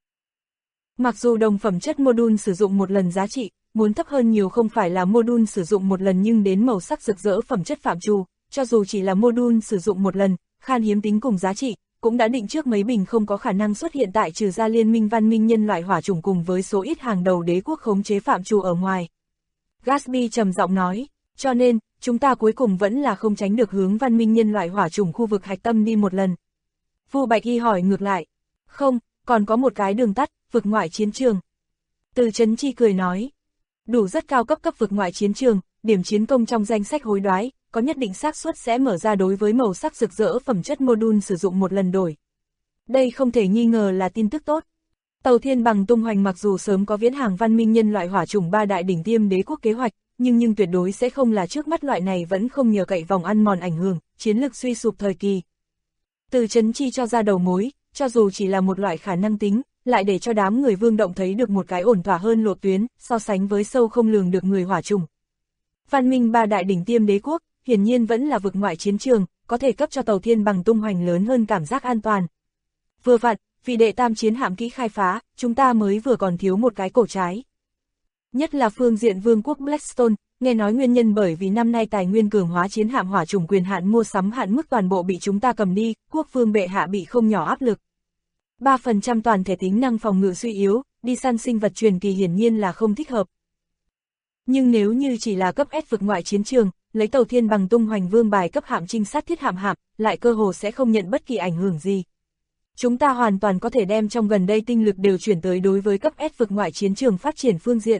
Mặc dù đồng phẩm chất module sử dụng một lần giá trị, muốn thấp hơn nhiều không phải là module sử dụng một lần nhưng đến màu sắc rực rỡ phẩm chất phạm trù, cho dù chỉ là module sử dụng một lần, khan hiếm tính cùng giá trị, cũng đã định trước mấy bình không có khả năng xuất hiện tại trừ ra liên minh văn minh nhân loại hỏa chủng cùng với số ít hàng đầu đế quốc khống chế phạm trù ở ngoài. Gatsby trầm giọng nói, cho nên, chúng ta cuối cùng vẫn là không tránh được hướng văn minh nhân loại hỏa chủng khu vực hạch tâm đi một lần. Vu Bạch Y hỏi ngược lại, không, còn có một cái đường tắt, vực ngoại chiến trường. Từ Chấn Chi cười nói, đủ rất cao cấp vực ngoại chiến trường, điểm chiến công trong danh sách hối đoái, có nhất định xác suất sẽ mở ra đối với màu sắc rực rỡ phẩm chất module sử dụng một lần đổi. Đây không thể nghi ngờ là tin tức tốt. Tàu thiên bằng tung hoành mặc dù sớm có viễn hàng văn minh nhân loại hỏa chủng ba đại đỉnh tiêm đế quốc kế hoạch, nhưng tuyệt đối sẽ không là trước mắt loại này vẫn không nhờ cậy vòng ăn mòn ảnh hưởng, chiến lực suy sụp thời kỳ. Từ Chấn Chi cho ra đầu mối, cho dù chỉ là một loại khả năng tính, lại để cho đám người Vương Động thấy được một cái ổn thỏa hơn lộ tuyến, so sánh với sâu không lường được người hỏa chủng. Văn minh ba đại đỉnh tiêm đế quốc, hiển nhiên vẫn là vực ngoại chiến trường, có thể cấp cho tàu thiên bằng tung hoành lớn hơn cảm giác an toàn. Vừa vặn, vì đệ tam chiến hạm kỹ khai phá, chúng ta mới vừa còn thiếu một cái cổ trái. Nhất là phương diện vương quốc Blackstone, nghe nói nguyên nhân bởi vì năm nay tài nguyên cường hóa chiến hạm hỏa chủng quyền hạn mua sắm hạn mức toàn bộ bị chúng ta cầm đi, quốc vương bệ hạ bị không nhỏ áp lực. 3% toàn thể tính năng phòng ngự suy yếu, đi săn sinh vật truyền kỳ hiển nhiên là không thích hợp. Nhưng nếu như chỉ là cấp S vực ngoại chiến trường, lấy tàu thiên bằng tung hoành vương bài cấp hạm trinh sát thiết hạm, lại cơ hồ sẽ không nhận bất kỳ ảnh hưởng gì. Chúng ta hoàn toàn có thể đem trong gần đây tinh lực đều chuyển tới đối với cấp S vực ngoại chiến trường phát triển phương diện.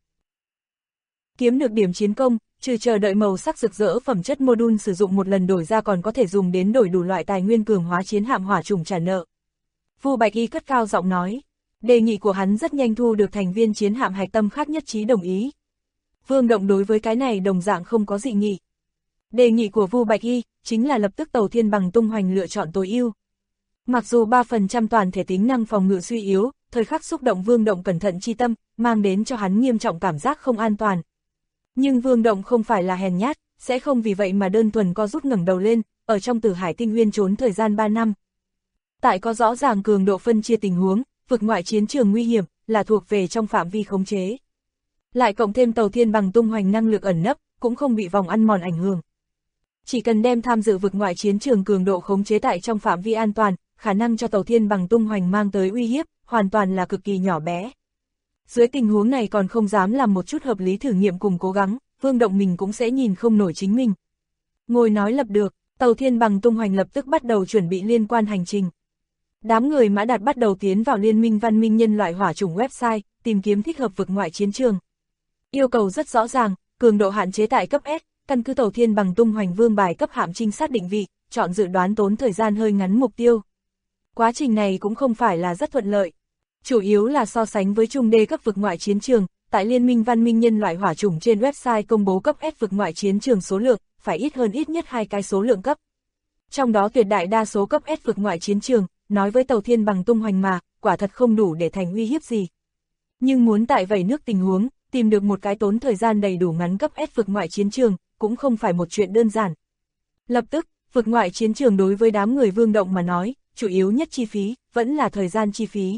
Kiếm được điểm chiến công, trừ chờ đợi màu sắc rực rỡ phẩm chất module sử dụng một lần đổi ra còn có thể dùng đến đổi đủ loại tài nguyên cường hóa chiến hạm hỏa chủng trả nợ. Vu Bạch Y cất cao giọng nói, đề nghị của hắn rất nhanh thu được thành viên chiến hạm hạch tâm khác nhất trí đồng ý. Vương Động đối với cái này đồng dạng không có dị nghị. Đề nghị của Vu Bạch Y chính là lập tức tàu thiên bằng tung hoành lựa chọn tối ưu. Mặc dù 3% toàn thể tính năng phòng ngự suy yếu, thời khắc xúc động Vương Động cẩn thận chi tâm, mang đến cho hắn nghiêm trọng cảm giác không an toàn. Nhưng Vương Động không phải là hèn nhát, sẽ không vì vậy mà đơn thuần co rút ngẩng đầu lên, ở trong Tử Hải Tinh Nguyên trốn thời gian 3 năm. Tại có rõ ràng cường độ phân chia tình huống, vực ngoại chiến trường nguy hiểm, là thuộc về trong phạm vi khống chế. Lại cộng thêm tàu thiên bằng tung hoành năng lực ẩn nấp, cũng không bị vòng ăn mòn ảnh hưởng. Chỉ cần đem tham dự vực ngoại chiến trường cường độ khống chế tại trong phạm vi an toàn, khả năng cho tàu thiên bằng tung hoành mang tới uy hiếp, hoàn toàn là cực kỳ nhỏ bé. Dưới tình huống này còn không dám làm một chút hợp lý thử nghiệm cùng cố gắng, Vương Động mình cũng sẽ nhìn không nổi chính mình. Ngồi nói lập được, tàu thiên bằng tung hoành lập tức bắt đầu chuẩn bị liên quan hành trình. Đám người Mã Đạt bắt đầu tiến vào Liên minh Văn minh Nhân loại hỏa chủng website, tìm kiếm thích hợp vực ngoại chiến trường. Yêu cầu rất rõ ràng, cường độ hạn chế tại cấp S, căn cứ tàu thiên bằng tung hoành vương bài cấp hạm trinh sát định vị, chọn dự đoán tốn thời gian hơi ngắn mục tiêu. Quá trình này cũng không phải là rất thuận lợi. Chủ yếu là so sánh với trung đê cấp vực ngoại chiến trường, tại Liên minh Văn minh Nhân loại hỏa chủng trên website công bố cấp S vực ngoại chiến trường số lượng, phải ít hơn ít nhất 2 cái số lượng cấp. Trong đó tuyệt đại đa số cấp S vực ngoại chiến trường, nói với tàu thiên bằng tung hoành mà, quả thật không đủ để thành uy hiếp gì. Nhưng muốn tại vẩy nước tình huống, tìm được một cái tốn thời gian đầy đủ ngắn cấp S vực ngoại chiến trường, cũng không phải một chuyện đơn giản. Lập tức, vực ngoại chiến trường đối với đám người Vương Động mà nói, chủ yếu nhất chi phí, vẫn là thời gian chi phí.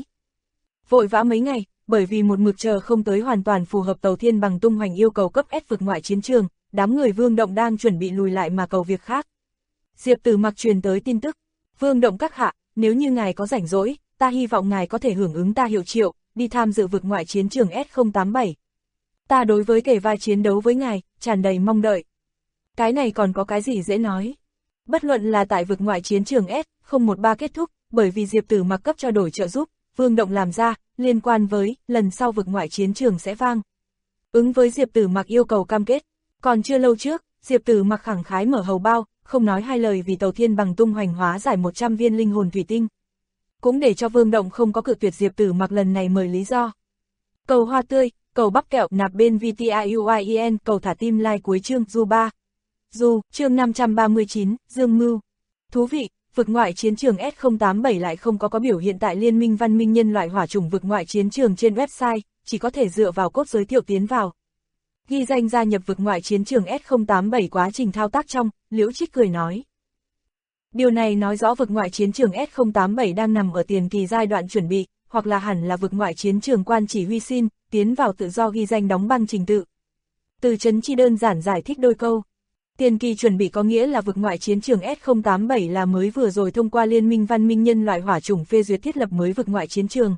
Vội vã mấy ngày, bởi vì một mực chờ không tới hoàn toàn phù hợp tàu thiên bằng tung hoành yêu cầu cấp S vực ngoại chiến trường, đám người Vương Động đang chuẩn bị lùi lại mà cầu việc khác. Diệp Tử Mặc truyền tới tin tức, Vương Động các hạ, nếu như ngài có rảnh rỗi, ta hy vọng ngài có thể hưởng ứng ta hiệu triệu, đi tham dự vực ngoại chiến trường S087. Ta đối với kề vai chiến đấu với ngài, tràn đầy mong đợi. Cái này còn có cái gì dễ nói. Bất luận là tại vực ngoại chiến trường S013 kết thúc, bởi vì Diệp Tử Mặc cấp cho đổi trợ giúp, Vương Động làm ra, liên quan với, lần sau vực ngoại chiến trường sẽ vang. Ứng với Diệp Tử Mặc yêu cầu cam kết, còn chưa lâu trước, Diệp Tử Mặc khẳng khái mở hầu bao, không nói hai lời vì tàu thiên bằng tung hoành hóa giải 100 viên linh hồn thủy tinh. Cũng để cho Vương Động không có cự tuyệt Diệp Tử Mặc lần này mời lý do. Cầu hoa tươi, cầu bắp kẹo nạp bên VTIUIEN, cầu thả tim like cuối chương Du 3. Du, chương 539, Dương Mưu. Thú vị, vực ngoại chiến trường S087 lại không có biểu hiện tại Liên minh Văn minh Nhân loại hỏa chủng vực ngoại chiến trường trên website, chỉ có thể dựa vào cốt giới thiệu tiến vào. Ghi danh gia nhập vực ngoại chiến trường S087 quá trình thao tác trong, Liễu Trích cười nói. Điều này nói rõ vực ngoại chiến trường S087 đang nằm ở tiền kỳ giai đoạn chuẩn bị, hoặc là hẳn là vực ngoại chiến trường quan chỉ huy xin, tiến vào tự do ghi danh đóng băng trình tự. Từ Trấn Chi đơn giản giải thích đôi câu. Tiền kỳ chuẩn bị có nghĩa là vực ngoại chiến trường S087 là mới vừa rồi thông qua Liên minh Văn minh Nhân loại hỏa chủng phê duyệt thiết lập mới vực ngoại chiến trường.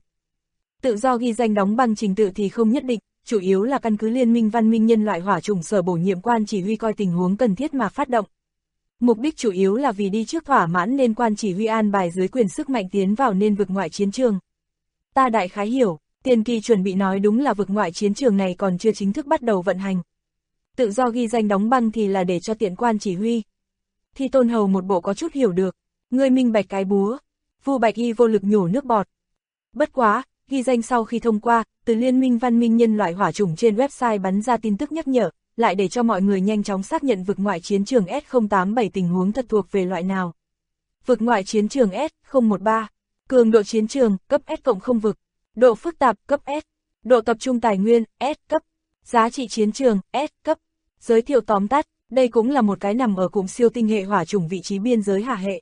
Tự do ghi danh đóng băng trình tự thì không nhất định, chủ yếu là căn cứ Liên minh Văn minh Nhân loại hỏa chủng sở bổ nhiệm quan chỉ huy coi tình huống cần thiết mà phát động. Mục đích chủ yếu là vì đi trước thỏa mãn nên quan chỉ huy an bài dưới quyền sức mạnh tiến vào nên vực ngoại chiến trường. Ta đại khái hiểu, tiền kỳ chuẩn bị nói đúng là vực ngoại chiến trường này còn chưa chính thức bắt đầu vận hành. Tự do ghi danh đóng băng thì là để cho tiện quan chỉ huy. Thi Tôn Hầu một bộ có chút hiểu được, ngươi minh bạch cái búa. Vu Bạch Y vô lực nhổ nước bọt. Bất quá, ghi danh sau khi thông qua, từ Liên minh Văn minh Nhân loại hỏa chủng trên website bắn ra tin tức nhắc nhở, lại để cho mọi người nhanh chóng xác nhận vực ngoại chiến trường S087 tình huống thật thuộc về loại nào. Vực ngoại chiến trường S013, cường độ chiến trường, cấp S cộng không vực, độ phức tạp, cấp S, độ tập trung tài nguyên, S cấp, giá trị chiến trường, S cấp. Giới thiệu tóm tắt, đây cũng là một cái nằm ở cụm siêu tinh hệ hỏa chủng vị trí biên giới Hà hệ.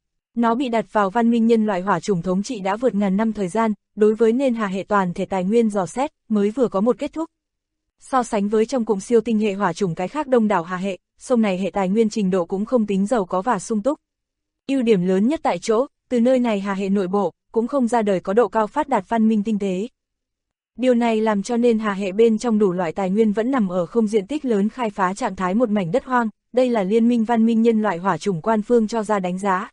Nó bị đặt vào Văn minh Nhân loại hỏa chủng thống trị đã vượt ngàn năm thời gian, đối với nên Hà hệ toàn thể tài nguyên dò xét, mới vừa có một kết thúc. So sánh với trong cụm siêu tinh hệ hỏa chủng cái khác đông đảo Hà hệ, sông này hệ tài nguyên trình độ cũng không tính giàu có và sung túc. Ưu điểm lớn nhất tại chỗ, từ nơi này Hà hệ nội bộ, cũng không ra đời có độ cao phát đạt văn minh tinh tế. Điều này làm cho nên Hà hệ bên trong đủ loại tài nguyên vẫn nằm ở không diện tích lớn khai phá trạng thái một mảnh đất hoang, đây là Liên minh Văn minh Nhân loại hỏa chủng quan phương cho ra đánh giá.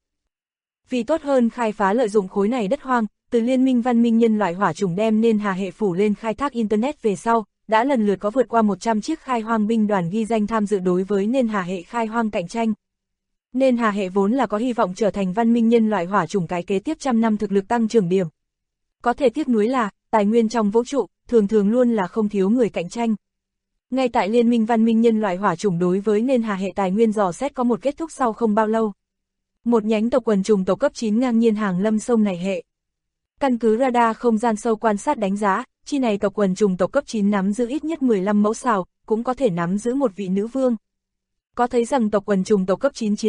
Vì tốt hơn khai phá lợi dụng khối này đất hoang, từ Liên minh Văn minh Nhân loại hỏa chủng đem nên Hà hệ phủ lên khai thác Internet về sau, đã lần lượt có vượt qua 100 chiếc khai hoang binh đoàn ghi danh tham dự đối với nên Hà hệ khai hoang cạnh tranh. Nên Hà hệ vốn là có hy vọng trở thành Văn minh Nhân loại hỏa chủng cái kế tiếp trăm năm thực lực tăng trưởng điểm. Có thể tiếc nuối là, tài nguyên trong vũ trụ, thường thường luôn là không thiếu người cạnh tranh. Ngay tại Liên minh Văn minh Nhân loại hỏa chủng đối với nên Hà hệ tài nguyên dò xét có một kết thúc sau không bao lâu. Một nhánh tộc quần trùng tộc cấp 9 ngang nhiên hàng lâm sông này hệ. Căn cứ radar không gian sâu quan sát đánh giá, chi này tộc quần trùng tộc cấp 9 nắm giữ ít nhất 15 mẫu xào, cũng có thể nắm giữ một vị nữ vương. Có thấy rằng tộc quần trùng tộc cấp 9 chiến lực,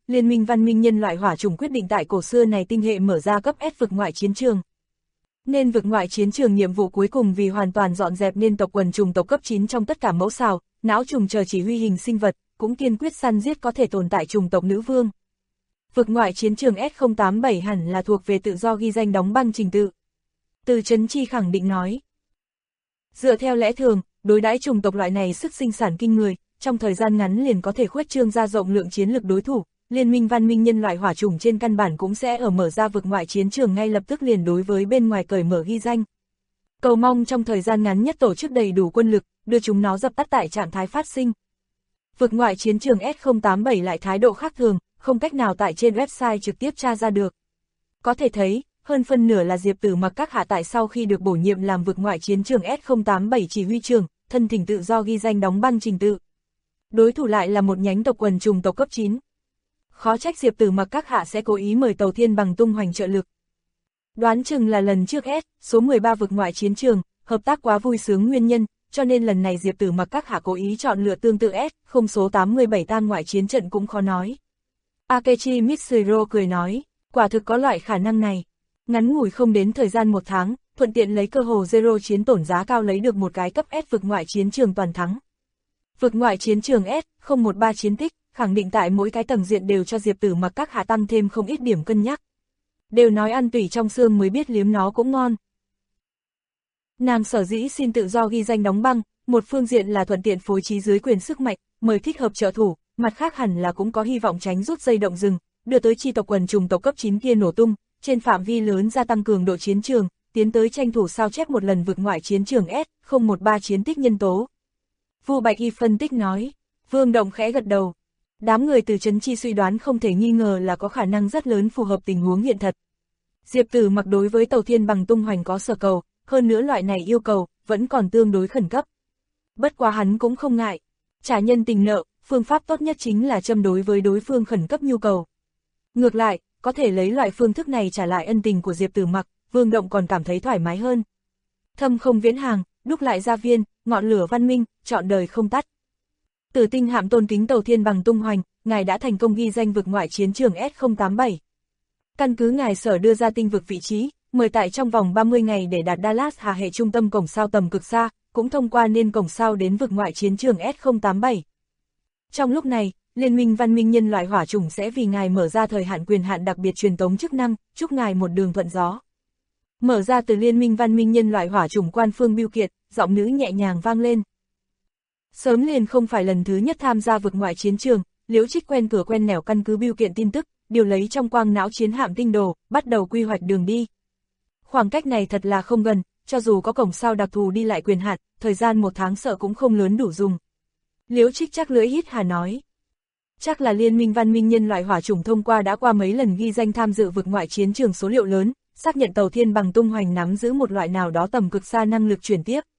Liên minh văn minh nhân loại hỏa chủng quyết định tại cổ xưa này tinh hệ mở ra cấp S vực ngoại chiến trường. Nên vực ngoại chiến trường nhiệm vụ cuối cùng vì hoàn toàn dọn dẹp nên tộc quần trùng tộc cấp 9 trong tất cả mẫu xào, não trùng chờ chỉ huy hình sinh vật, cũng kiên quyết săn giết có thể tồn tại trùng tộc nữ vương. Vực ngoại chiến trường S087 hẳn là thuộc về tự do ghi danh đóng băng trình tự. Từ Chấn Chi khẳng định nói. Dựa theo lẽ thường, đối đãi trùng tộc loại này sức sinh sản kinh người, trong thời gian ngắn liền có thể khuếch trương ra rộng lượng chiến lực đối thủ, liên minh văn minh nhân loại hỏa chủng trên căn bản cũng sẽ ở mở ra vực ngoại chiến trường ngay lập tức liền đối với bên ngoài cởi mở ghi danh. Cầu mong trong thời gian ngắn nhất tổ chức đầy đủ quân lực, đưa chúng nó dập tắt tại trạng thái phát sinh. Vực ngoại chiến trường S087 lại thái độ khác thường, không cách nào tại trên website trực tiếp tra ra được. Có thể thấy, hơn phân nửa là Diệp Tử Mặc các hạ tại sau khi được bổ nhiệm làm vực ngoại chiến trường S087 chỉ huy trưởng, thân thỉnh tự do ghi danh đóng băng trình tự. Đối thủ lại là một nhánh tộc quần trùng tộc cấp 9. Khó trách Diệp Tử Mặc các hạ sẽ cố ý mời Tàu Thiên Bằng tung hoành trợ lực. Đoán chừng là lần trước số 13 vực ngoại chiến trường, hợp tác quá vui sướng nguyên nhân, cho nên lần này Diệp Tử Mặc các hạ cố ý chọn lựa tương tự không số 87 tam ngoại chiến trận cũng khó nói. Akechi Mitsuro cười nói, quả thực có loại khả năng này. Ngắn ngủi không đến thời gian 1 tháng, thuận tiện lấy cơ hồ zero chiến tổn giá cao lấy được một cái cấp S vực ngoại chiến trường toàn thắng. Vực ngoại chiến trường S013 chiến tích, khẳng định tại mỗi cái tầng diện đều cho Diệp Tử Mặc các hạ tăng thêm không ít điểm cân nhắc. Đều nói ăn tủy trong xương mới biết liếm nó cũng ngon. Nàng sở dĩ xin tự do ghi danh đóng băng, một phương diện là thuận tiện phối trí dưới quyền sức mạnh, mời thích hợp trợ thủ, mặt khác hẳn là cũng có hy vọng tránh rút dây động rừng, đưa tới chi tộc quần trùng tộc cấp 9 kia nổ tung, trên phạm vi lớn gia tăng cường độ chiến trường, tiến tới tranh thủ sao chép một lần vực ngoại chiến trường S013 chiến tích nhân tố. Vu Bạch Y phân tích nói, Vương Động khẽ gật đầu. Đám người từ Chấn Chi suy đoán không thể nghi ngờ là có khả năng rất lớn phù hợp tình huống hiện thật. Diệp Tử Mặc đối với Tàu Thiên Bằng tung hoành có sở cầu, hơn nữa loại này yêu cầu, vẫn còn tương đối khẩn cấp. Bất quá hắn cũng không ngại. Trả nhân tình nợ, phương pháp tốt nhất chính là châm đối với đối phương khẩn cấp nhu cầu. Ngược lại, có thể lấy loại phương thức này trả lại ân tình của Diệp Tử Mặc, Vương Động còn cảm thấy thoải mái hơn. Thâm không viễn hàng, đúc lại gia viên, ngọn lửa văn minh, trọn đời không tắt. Tử Tinh Hạm tôn kính Tàu Thiên Bằng tung hoành, ngài đã thành công ghi danh vực ngoại chiến trường S087. Căn cứ ngài sở đưa ra tinh vực vị trí, mời tại trong vòng 30 ngày để đạt Dallas Hà hệ trung tâm cổng sao tầm cực xa, cũng thông qua nên cổng sao đến vực ngoại chiến trường S087. Trong lúc này, Liên minh văn minh nhân loại hỏa chủng sẽ vì ngài mở ra thời hạn quyền hạn đặc biệt truyền tống chức năng, chúc ngài một đường thuận gió. Mở ra từ Liên minh văn minh nhân loại hỏa chủng quan phương bưu kiện, giọng nữ nhẹ nhàng vang lên. Sớm liền không phải lần thứ nhất tham gia vực ngoại chiến trường, Liễu Trích quen cửa quen nẻo căn cứ bưu kiện tin tức, điều lấy trong quang não chiến hạm tinh đồ, bắt đầu quy hoạch đường đi. Khoảng cách này thật là không gần, cho dù có cổng sao đặc thù đi lại quyền hạn, thời gian 1 tháng sợ cũng không lớn đủ dùng. Liễu Trích chắc lưỡi hít hà nói. Chắc là Liên minh văn minh nhân loại hỏa chủng thông qua đã qua mấy lần ghi danh tham dự vực ngoại chiến trường số liệu lớn, xác nhận Tàu Thiên Bằng tung hoành nắm giữ một loại nào đó tầm cực xa năng lực chuyển tiếp.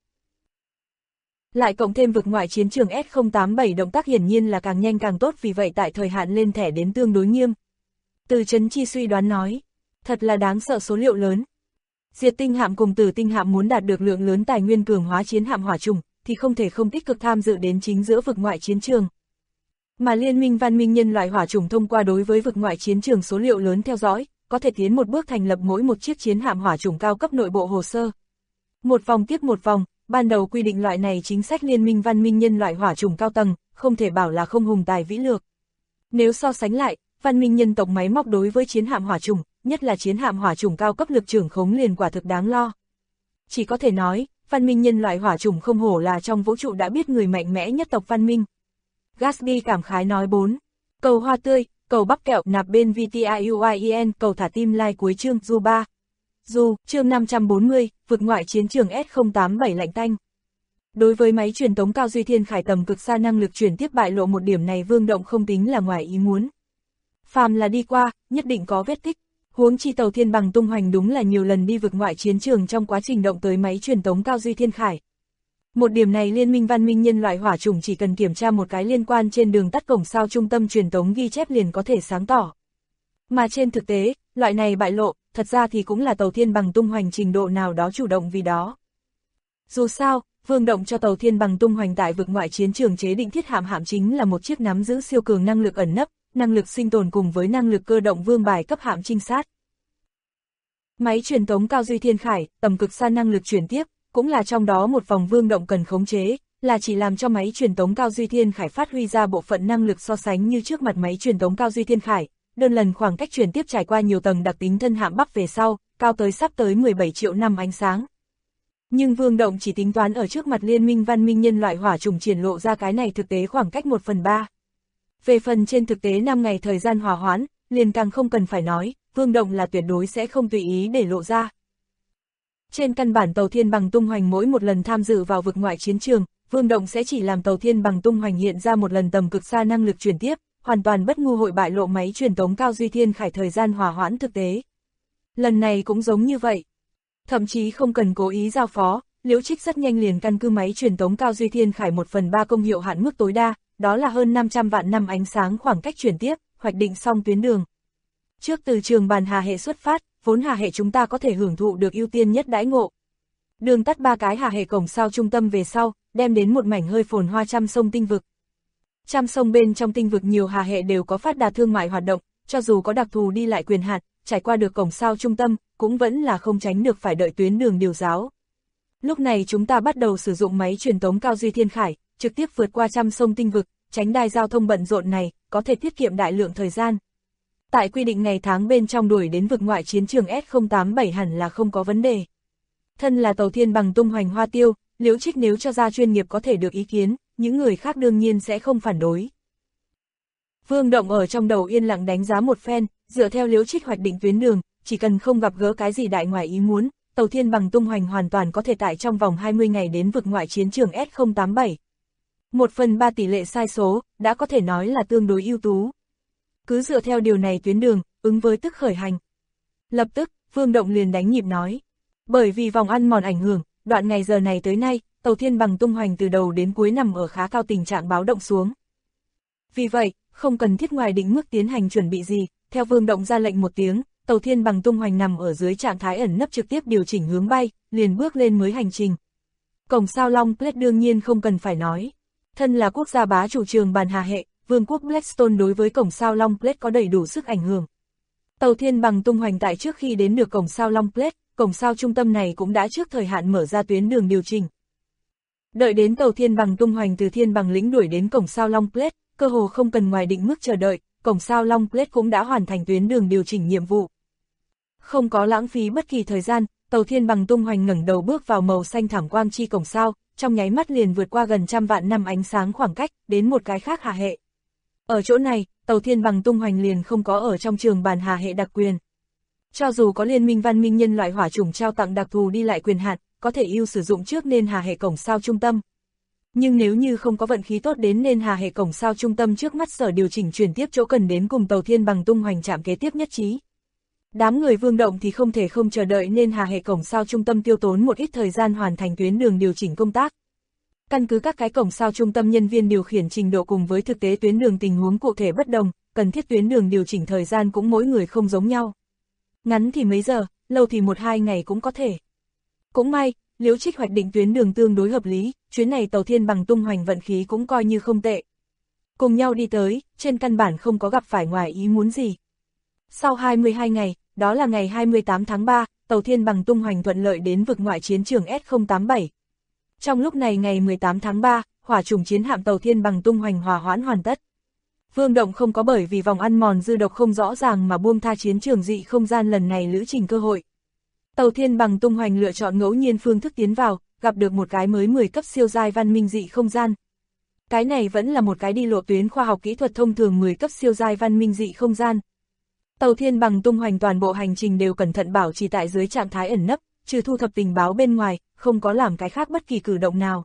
Lại cộng thêm vực ngoại chiến trường S087 động tác hiển nhiên là càng nhanh càng tốt, vì vậy tại thời hạn lên thẻ đến tương đối nghiêm. Từ Chấn Chi suy đoán nói, thật là đáng sợ số liệu lớn. Diệt Tinh Hạm cùng Tử Tinh Hạm muốn đạt được lượng lớn tài nguyên cường hóa chiến hạm hỏa chủng, thì không thể không tích cực tham dự đến chính giữa vực ngoại chiến trường. Mà Liên minh văn minh nhân loại hỏa chủng thông qua đối với vực ngoại chiến trường số liệu lớn theo dõi, có thể tiến một bước thành lập mỗi một chiếc chiến hạm hỏa chủng cao cấp nội bộ hồ sơ. Một vòng tiếp một vòng, ban đầu quy định loại này chính sách Liên minh văn minh nhân loại hỏa chủng cao tầng, không thể bảo là không hùng tài vĩ lược. Nếu so sánh lại, văn minh nhân tộc máy móc đối với chiến hạm hỏa chủng, nhất là chiến hạm hỏa chủng cao cấp lực trưởng khống liền quả thực đáng lo. Chỉ có thể nói, văn minh nhân loại hỏa chủng không hổ là trong vũ trụ đã biết người mạnh mẽ nhất tộc văn minh. Gatsby cảm khái nói 4. Cầu hoa tươi, cầu bắp kẹo nạp bên VTIUIEN, cầu thả tim like cuối chương du 3. Du, chương 540, vực ngoại chiến trường S087 lạnh tanh. Đối với máy truyền tống cao duy thiên khải tầm cực xa năng lực chuyển tiếp bại lộ một điểm này Vương Động không tính là ngoài ý muốn. Phàm là đi qua, nhất định có vết tích. Huống chi Tàu Thiên Bằng tung hoành đúng là nhiều lần đi vực ngoại chiến trường trong quá trình động tới máy truyền tống cao duy thiên khải. Một điểm này Liên minh văn minh nhân loại hỏa chủng chỉ cần kiểm tra một cái liên quan trên đường tắt cổng sao trung tâm truyền tống ghi chép liền có thể sáng tỏ. Mà trên thực tế, loại này bại lộ, thật ra thì cũng là Tàu Thiên Bằng tung hoành trình độ nào đó chủ động vì đó. Dù sao, Vương Động cho Tàu Thiên Bằng tung hoành tại vực ngoại chiến trường chế định thiết hạm chính là một chiếc nắm giữ siêu cường năng lực ẩn nấp, năng lực sinh tồn cùng với năng lực cơ động vương bài cấp hạm trinh sát. Máy truyền tống cao duy thiên khải, tầm cực xa năng lực chuyển tiếp, cũng là trong đó một vòng vương động cần khống chế, là chỉ làm cho máy truyền tống cao duy thiên khải phát huy ra bộ phận năng lực so sánh như trước mặt máy truyền tống cao duy thiên khải, đơn lần khoảng cách truyền tiếp trải qua nhiều tầng đặc tính thân hạm bắc về sau, cao tới sắp tới 17 triệu năm ánh sáng. Nhưng vương động chỉ tính toán ở trước mặt liên minh văn minh nhân loại hỏa trùng triển lộ ra cái này thực tế khoảng cách 1/3. Về phần trên thực tế 5 ngày thời gian hòa hoãn, liền càng không cần phải nói, vương động là tuyệt đối sẽ không tùy ý để lộ ra. Trên căn bản tàu thiên bằng tung hoành mỗi một lần tham dự vào vực ngoại chiến trường, vương động sẽ chỉ làm tàu thiên bằng tung hoành hiện ra một lần tầm cực xa năng lực chuyển tiếp, hoàn toàn bất ngu hội bại lộ máy truyền tống cao duy thiên khải thời gian hòa hoãn thực tế. Lần này cũng giống như vậy. Thậm chí không cần cố ý giao phó, Liễu Trích rất nhanh liền căn cứ máy truyền tống cao duy thiên khải 1/3 công hiệu hạn mức tối đa, đó là hơn 500 vạn năm ánh sáng khoảng cách chuyển tiếp, hoạch định xong tuyến đường. Trước từ trường bàn hà hệ xuất phát, vốn hà hệ chúng ta có thể hưởng thụ được ưu tiên nhất đãi ngộ. Đường tắt 3 cái hà hệ cổng sao trung tâm về sau, đem đến một mảnh hơi phồn hoa trăm sông tinh vực. Trăm sông bên trong tinh vực nhiều hà hệ đều có phát đạt thương mại hoạt động, cho dù có đặc thù đi lại quyền hạn, trải qua được cổng sao trung tâm, cũng vẫn là không tránh được phải đợi tuyến đường điều giáo. Lúc này chúng ta bắt đầu sử dụng máy truyền tống cao duy thiên khải, trực tiếp vượt qua trăm sông tinh vực, tránh đai giao thông bận rộn này, có thể tiết kiệm đại lượng thời gian. Tại quy định ngày tháng bên trong đuổi đến vực ngoại chiến trường S087 hẳn là không có vấn đề. Thân là tàu thiên bằng tung hoành hoa tiêu, Liễu Trích nếu cho ra chuyên nghiệp có thể được ý kiến, những người khác đương nhiên sẽ không phản đối. Vương Động ở trong đầu yên lặng đánh giá một phen, dựa theo Liễu Trích hoạch định tuyến đường, chỉ cần không gặp gỡ cái gì đại ngoài ý muốn, tàu thiên bằng tung hoành hoàn toàn có thể tại trong vòng 20 ngày đến vực ngoại chiến trường S087. 1/3 tỷ lệ sai số, đã có thể nói là tương đối ưu tú. Cứ dựa theo điều này tuyến đường, ứng với tức khởi hành. Lập tức, Vương Động liền đánh nhịp nói. Bởi vì vòng ăn mòn ảnh hưởng, đoạn ngày giờ này tới nay, tàu thiên bằng tung hoành từ đầu đến cuối nằm ở khá cao tình trạng báo động xuống. Vì vậy, không cần thiết ngoài định mức tiến hành chuẩn bị gì, theo Vương Động ra lệnh một tiếng, tàu thiên bằng tung hoành nằm ở dưới trạng thái ẩn nấp trực tiếp điều chỉnh hướng bay, liền bước lên mới hành trình. Cổng sao Long Plate đương nhiên không cần phải nói. Thân là quốc gia bá chủ trường bàn hà hệ, Vương quốc Blackstone đối với cổng sao Long Plate có đầy đủ sức ảnh hưởng. Tàu thiên bằng tung hoành tại trước khi đến được cổng sao Long Plate, cổng sao trung tâm này cũng đã trước thời hạn mở ra tuyến đường điều chỉnh. Đợi đến tàu thiên bằng tung hoành từ thiên bằng lĩnh đuổi đến cổng sao Long Plate, cơ hồ không cần ngoài định mức chờ đợi, cổng sao Long Plate cũng đã hoàn thành tuyến đường điều chỉnh nhiệm vụ. Không có lãng phí bất kỳ thời gian, tàu thiên bằng tung hoành ngẩng đầu bước vào màu xanh thảm quang chi cổng sao, trong nháy mắt liền vượt qua gần 100 vạn năm ánh sáng khoảng cách, đến một cái khác hà hệ. Ở chỗ này, tàu thiên bằng tung hoành liền không có ở trong trường bàn hà hệ đặc quyền. Cho dù có liên minh văn minh nhân loại hỏa chủng trao tặng đặc thù đi lại quyền hạn, có thể ưu sử dụng trước nên hà hệ cổng sao trung tâm. Nhưng nếu như không có vận khí tốt đến nên hà hệ cổng sao trung tâm trước mắt sở điều chỉnh chuyển tiếp chỗ cần đến cùng tàu thiên bằng tung hoành chạm kế tiếp nhất trí. Đám người Vương Động thì không thể không chờ đợi nên hà hệ cổng sao trung tâm tiêu tốn một ít thời gian hoàn thành tuyến đường điều chỉnh công tác. Căn cứ các cái cổng sao trung tâm nhân viên điều khiển trình độ cùng với thực tế tuyến đường tình huống cụ thể bất đồng, cần thiết tuyến đường điều chỉnh thời gian cũng mỗi người không giống nhau. Ngắn thì mấy giờ, lâu thì 1-2 ngày cũng có thể. Cũng may, Liễu Trích hoạch định tuyến đường tương đối hợp lý, chuyến này tàu thiên bằng tung hoành vận khí cũng coi như không tệ. Cùng nhau đi tới, trên căn bản không có gặp phải ngoài ý muốn gì. Sau 22 ngày, đó là ngày 28 tháng 3, tàu thiên bằng tung hoành thuận lợi đến vực ngoại chiến trường S087. Trong lúc này ngày 18 tháng 3, hỏa chủng chiến hạm tàu thiên bằng tung hoành hòa hoãn hoàn tất. Vương Động không có bởi vì vòng ăn mòn dư độc không rõ ràng mà buông tha chiến trường dị không gian lần này lữ trình cơ hội. Tàu thiên bằng tung hoành lựa chọn ngẫu nhiên phương thức tiến vào, gặp được một cái mới 10 cấp siêu giai văn minh dị không gian. Cái này vẫn là một cái đi lộ tuyến khoa học kỹ thuật thông thường 10 cấp siêu giai văn minh dị không gian. Tàu thiên bằng tung hoành toàn bộ hành trình đều cẩn thận bảo trì tại dưới trạng thái ẩn nấp, trừ thu thập tình báo bên ngoài, không có làm cái khác bất kỳ cử động nào.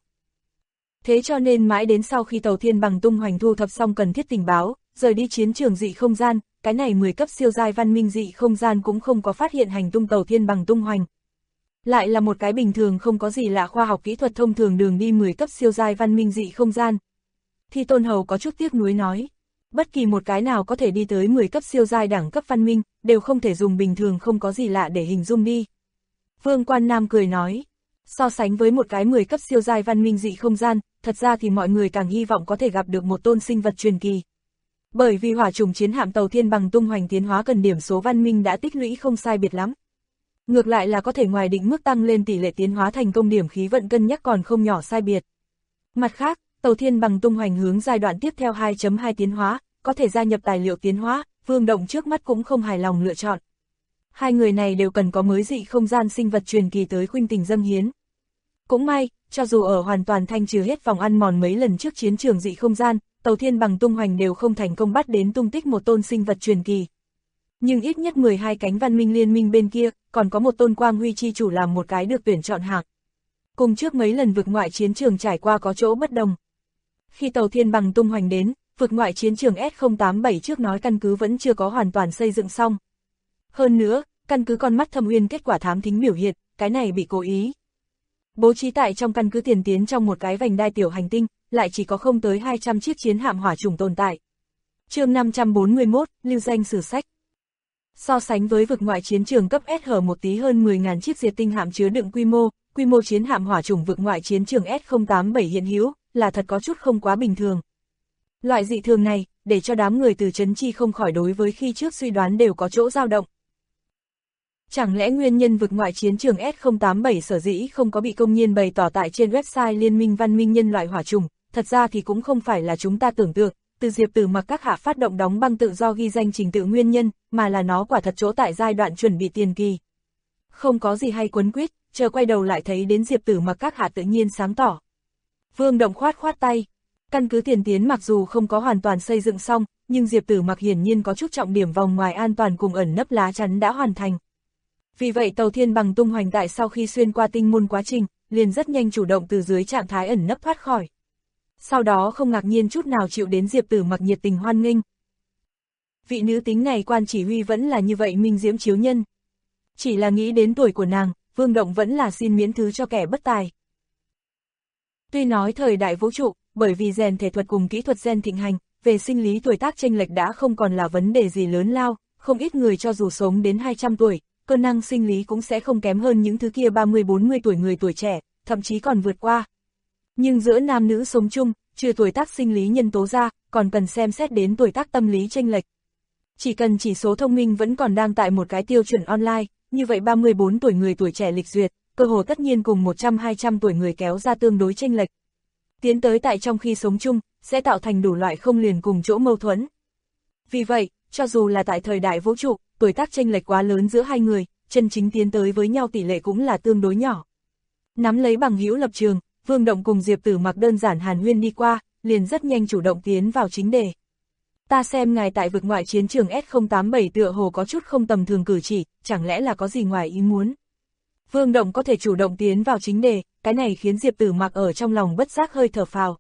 Thế cho nên mãi đến sau khi tàu thiên bằng tung hoành thu thập xong cần thiết tình báo, rời đi chiến trường dị không gian, cái này 10 cấp siêu giai văn minh dị không gian cũng không có phát hiện hành tung tàu thiên bằng tung hoành. Lại là một cái bình thường không có gì lạ khoa học kỹ thuật thông thường đường đi 10 cấp siêu giai văn minh dị không gian. Thi Tôn Hầu có chút tiếc nuối nói, bất kỳ một cái nào có thể đi tới 10 cấp siêu giai đẳng cấp văn minh, đều không thể dùng bình thường không có gì lạ để hình dung đi. Vương Quan Nam cười nói, so sánh với một cái 10 cấp siêu giai văn minh dị không gian, thật ra thì mọi người càng hy vọng có thể gặp được một tôn sinh vật truyền kỳ. Bởi vì hỏa trùng chiến hạm tàu thiên bằng tung hoành tiến hóa cần điểm số văn minh đã tích lũy không sai biệt lắm. Ngược lại là có thể ngoài định mức tăng lên tỷ lệ tiến hóa thành công điểm khí vận cân nhắc còn không nhỏ sai biệt. Mặt khác, tàu thiên bằng tung hoành hướng giai đoạn tiếp theo 2.2 tiến hóa, có thể gia nhập tài liệu tiến hóa, Vương Động trước mắt cũng không hài lòng lựa chọn. Hai người này đều cần có mới dị không gian sinh vật truyền kỳ tới khuynh tình dâng hiến. Cũng may, cho dù ở hoàn toàn thanh trừ hết vòng ăn mòn mấy lần trước chiến trường dị không gian, tàu thiên bằng tung hoành đều không thành công bắt đến tung tích một tôn sinh vật truyền kỳ. Nhưng ít nhất 12 cánh văn minh liên minh bên kia, còn có một tôn quang huy chi chủ làm một cái được tuyển chọn hạng. Cùng trước mấy lần vực ngoại chiến trường trải qua có chỗ bất đồng. Khi tàu thiên bằng tung hoành đến, vực ngoại chiến trường S087 trước nói căn cứ vẫn chưa có hoàn toàn xây dựng xong. Hơn nữa, căn cứ con mắt thâm uyên kết quả thám thính biểu hiện, cái này bị cố ý. Bố trí tại trong căn cứ tiền tiến trong một cái vành đai tiểu hành tinh, lại chỉ có không tới 200 chiếc chiến hạm hỏa trùng tồn tại. Chương 541, lưu danh sử sách. So sánh với vực ngoại chiến trường cấp S hở một tí hơn 10.000 chiếc diệt tinh hạm chứa đựng quy mô chiến hạm hỏa trùng vực ngoại chiến trường S087 hiện hữu, là thật có chút không quá bình thường. Loại dị thường này, để cho đám người từ Trấn Chi không khỏi đối với khi trước suy đoán đều có chỗ dao động. Chẳng lẽ nguyên nhân vực ngoại chiến trường S087 sở dĩ không có bị công nhiên bày tỏ tại trên website Liên minh Văn minh Nhân loại hỏa trùng, thật ra thì cũng không phải là chúng ta tưởng tượng, từ Diệp Tử Mặc các hạ phát động đóng băng tự do ghi danh trình tự nguyên nhân, mà là nó quả thật chỗ tại giai đoạn chuẩn bị tiền kỳ. Không có gì hay quấn quýt, chờ quay đầu lại thấy đến Diệp Tử Mặc các hạ tự nhiên sáng tỏ. Vương Động khoát khoát tay. Căn cứ tiền tiến mặc dù không có hoàn toàn xây dựng xong, nhưng Diệp Tử Mặc hiển nhiên có chút trọng điểm vòng ngoài an toàn cùng ẩn nấp lá chắn đã hoàn thành. Vì vậy tàu thiên bằng tung hoành tại sau khi xuyên qua tinh môn quá trình, liền rất nhanh chủ động từ dưới trạng thái ẩn nấp thoát khỏi. Sau đó không ngạc nhiên chút nào chịu đến Diệp Tử Mặc nhiệt tình hoan nghênh. Vị nữ tính này quan chỉ huy vẫn là như vậy minh diễm chiếu nhân. Chỉ là nghĩ đến tuổi của nàng, Vương Động vẫn là xin miễn thứ cho kẻ bất tài. Tuy nói thời đại vũ trụ, bởi vì rèn thể thuật cùng kỹ thuật gen thịnh hành, về sinh lý tuổi tác chênh lệch đã không còn là vấn đề gì lớn lao, không ít người cho dù sống đến 200 tuổi, cơ năng sinh lý cũng sẽ không kém hơn những thứ kia 30-40 tuổi người tuổi trẻ, thậm chí còn vượt qua. Nhưng giữa nam nữ sống chung, trừ tuổi tác sinh lý nhân tố ra, còn cần xem xét đến tuổi tác tâm lý chênh lệch. Chỉ cần chỉ số thông minh vẫn còn đang tại một cái tiêu chuẩn online, như vậy 34 tuổi người tuổi trẻ lịch duyệt, cơ hồ tất nhiên cùng 100-200 tuổi người kéo ra tương đối chênh lệch. Tiến tới tại trong khi sống chung, sẽ tạo thành đủ loại không liền cùng chỗ mâu thuẫn. Vì vậy, cho dù là tại thời đại vũ trụ, tuổi tác chênh lệch quá lớn giữa hai người, chân chính tiến tới với nhau tỷ lệ cũng là tương đối nhỏ. Nắm lấy bằng hữu lập trường, Vương Động cùng Diệp Tử Mặc đơn giản hàn huyên đi qua, liền rất nhanh chủ động tiến vào chính đề. Ta xem ngài tại vực ngoại chiến trường S087 tựa hồ có chút không tầm thường cử chỉ, chẳng lẽ là có gì ngoài ý muốn. Vương Động có thể chủ động tiến vào chính đề, cái này khiến Diệp Tử Mặc ở trong lòng bất giác hơi thở phào.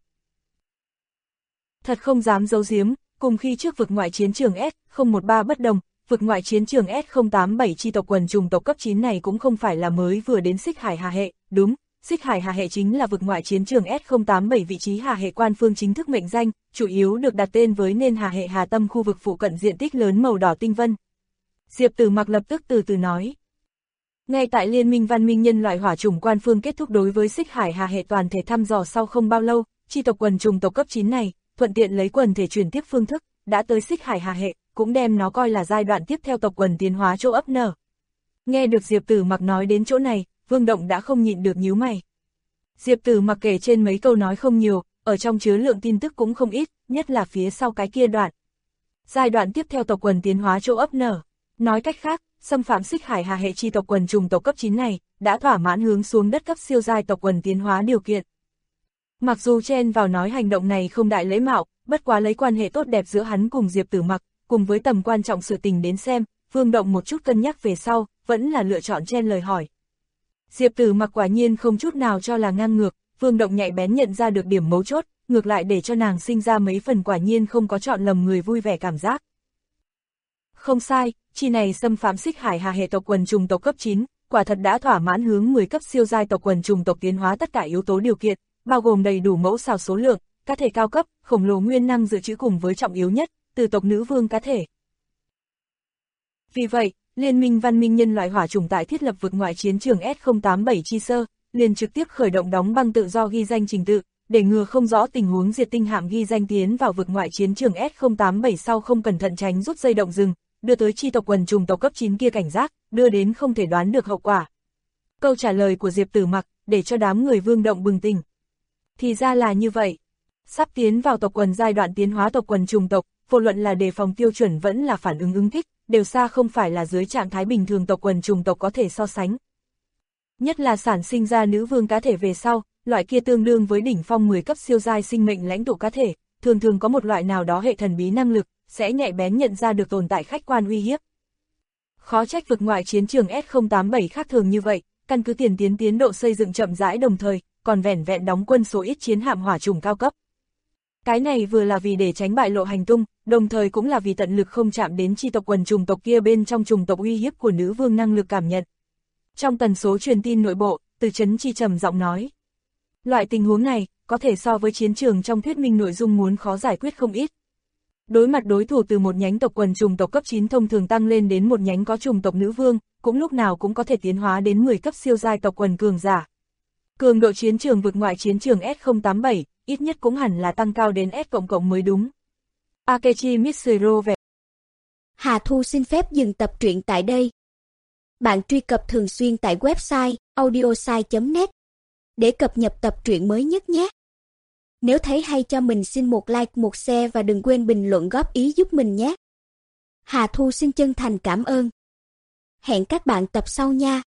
Thật không dám giấu giếm, cùng khi trước vực ngoại chiến trường S013 bất đồng, vực ngoại chiến trường S087 chi tộc quần trùng tộc cấp 9 này cũng không phải là mới vừa đến Xích Hải Hà Hệ, đúng, Xích Hải Hà Hệ chính là vực ngoại chiến trường S087 vị trí Hà Hệ quan phương chính thức mệnh danh, chủ yếu được đặt tên với nên Hà Hệ Hà Tâm khu vực phụ cận diện tích lớn màu đỏ tinh vân. Diệp Tử Mặc lập tức từ từ nói. Ngay tại Liên minh Văn minh Nhân loại hỏa chủng quan phương kết thúc đối với Xích Hải Hà Hệ toàn thể thăm dò sau không bao lâu, chi tộc quần trùng tộc cấp 9 này, thuận tiện lấy quần thể chuyển tiếp phương thức, đã tới Xích Hải Hà Hệ, cũng đem nó coi là giai đoạn tiếp theo tộc quần tiến hóa chỗ ấp nở. Nghe được Diệp Tử Mặc nói đến chỗ này, Vương Động đã không nhịn được nhíu mày. Diệp Tử Mặc kể trên mấy câu nói không nhiều, ở trong chứa lượng tin tức cũng không ít, nhất là phía sau cái kia đoạn. Giai đoạn tiếp theo tộc quần tiến hóa chỗ ấp nở. Nói cách khác, xâm phạm Xích Hải Hà Hệ chi tộc quần trùng tộc cấp 9 này, đã thỏa mãn hướng xuống đất cấp siêu giai tộc quần tiến hóa điều kiện. Mặc dù chen vào nói hành động này không đại lễ mạo, bất quá lấy quan hệ tốt đẹp giữa hắn cùng Diệp Tử Mặc, cùng với tầm quan trọng sự tình đến xem, Vương Động một chút cân nhắc về sau, vẫn là lựa chọn chen lời hỏi. Diệp Tử Mặc quả nhiên không chút nào cho là ngang ngược, Vương Động nhạy bén nhận ra được điểm mấu chốt, ngược lại để cho nàng sinh ra mấy phần quả nhiên không có chọn lầm người vui vẻ cảm giác. Không sai, chi này xâm phạm Xích Hải Hà Hệ tộc quần trùng tộc cấp 9, quả thật đã thỏa mãn hướng 10 cấp siêu giai tộc quần trùng tộc tiến hóa tất cả yếu tố điều kiện, bao gồm đầy đủ mẫu xào số lượng, cá thể cao cấp, khổng lồ nguyên năng dự trữ cùng với trọng yếu nhất, từ tộc nữ vương cá thể. Vì vậy, Liên minh Văn minh Nhân loại hỏa chủng tại thiết lập vực ngoại chiến trường S087 chi sơ, liền trực tiếp khởi động đóng băng tự do ghi danh trình tự, để ngừa không rõ tình huống diệt tinh hạm ghi danh tiến vào vực ngoại chiến trường S087 sau không cẩn thận tránh rút dây động rừng, đưa tới chi tộc quần trùng tộc cấp 9 kia cảnh giác, đưa đến không thể đoán được hậu quả. Câu trả lời của Diệp Tử Mặc, để cho đám người Vương Động bừng tỉnh. Thì ra là như vậy. Sắp tiến vào tộc quần giai đoạn tiến hóa tộc quần trùng tộc, vô luận là đề phòng tiêu chuẩn vẫn là phản ứng ứng thích, đều xa không phải là dưới trạng thái bình thường tộc quần trùng tộc có thể so sánh. Nhất là sản sinh ra nữ vương cá thể về sau, loại kia tương đương với đỉnh phong 10 cấp siêu giai sinh mệnh lãnh tụ cá thể, thường thường có một loại nào đó hệ thần bí năng lực, sẽ nhạy bén nhận ra được tồn tại khách quan uy hiếp. Khó trách vực ngoại chiến trường S087 khác thường như vậy, căn cứ tiến độ xây dựng chậm rãi đồng thời, còn vẻn vẹn đóng quân số ít chiến hạm hỏa chủng cao cấp. Cái này vừa là vì để tránh bại lộ hành tung, đồng thời cũng là vì tận lực không chạm đến chi tộc quần trùng tộc kia bên trong trùng tộc uy hiếp của nữ vương năng lực cảm nhận. Trong tần số truyền tin nội bộ, Từ Chấn Chi trầm giọng nói. Loại tình huống này, có thể so với chiến trường trong thuyết minh nội dung muốn khó giải quyết không ít. Đối mặt đối thủ từ một nhánh tộc quần trùng tộc cấp 9 thông thường tăng lên đến một nhánh có trùng tộc nữ vương, cũng lúc nào cũng có thể tiến hóa đến 10 cấp siêu giai tộc quần cường giả. Cường độ chiến trường vượt ngoại chiến trường S087, ít nhất cũng hẳn là tăng cao đến S++ mới đúng. Akechi Mitsuro về. Hà Thu xin phép dừng tập truyện tại đây. Bạn truy cập thường xuyên tại website audiosai.net để cập nhật tập truyện mới nhất nhé. Nếu thấy hay cho mình xin một like, một share và đừng quên bình luận góp ý giúp mình nhé. Hà Thu xin chân thành cảm ơn. Hẹn các bạn tập sau nha.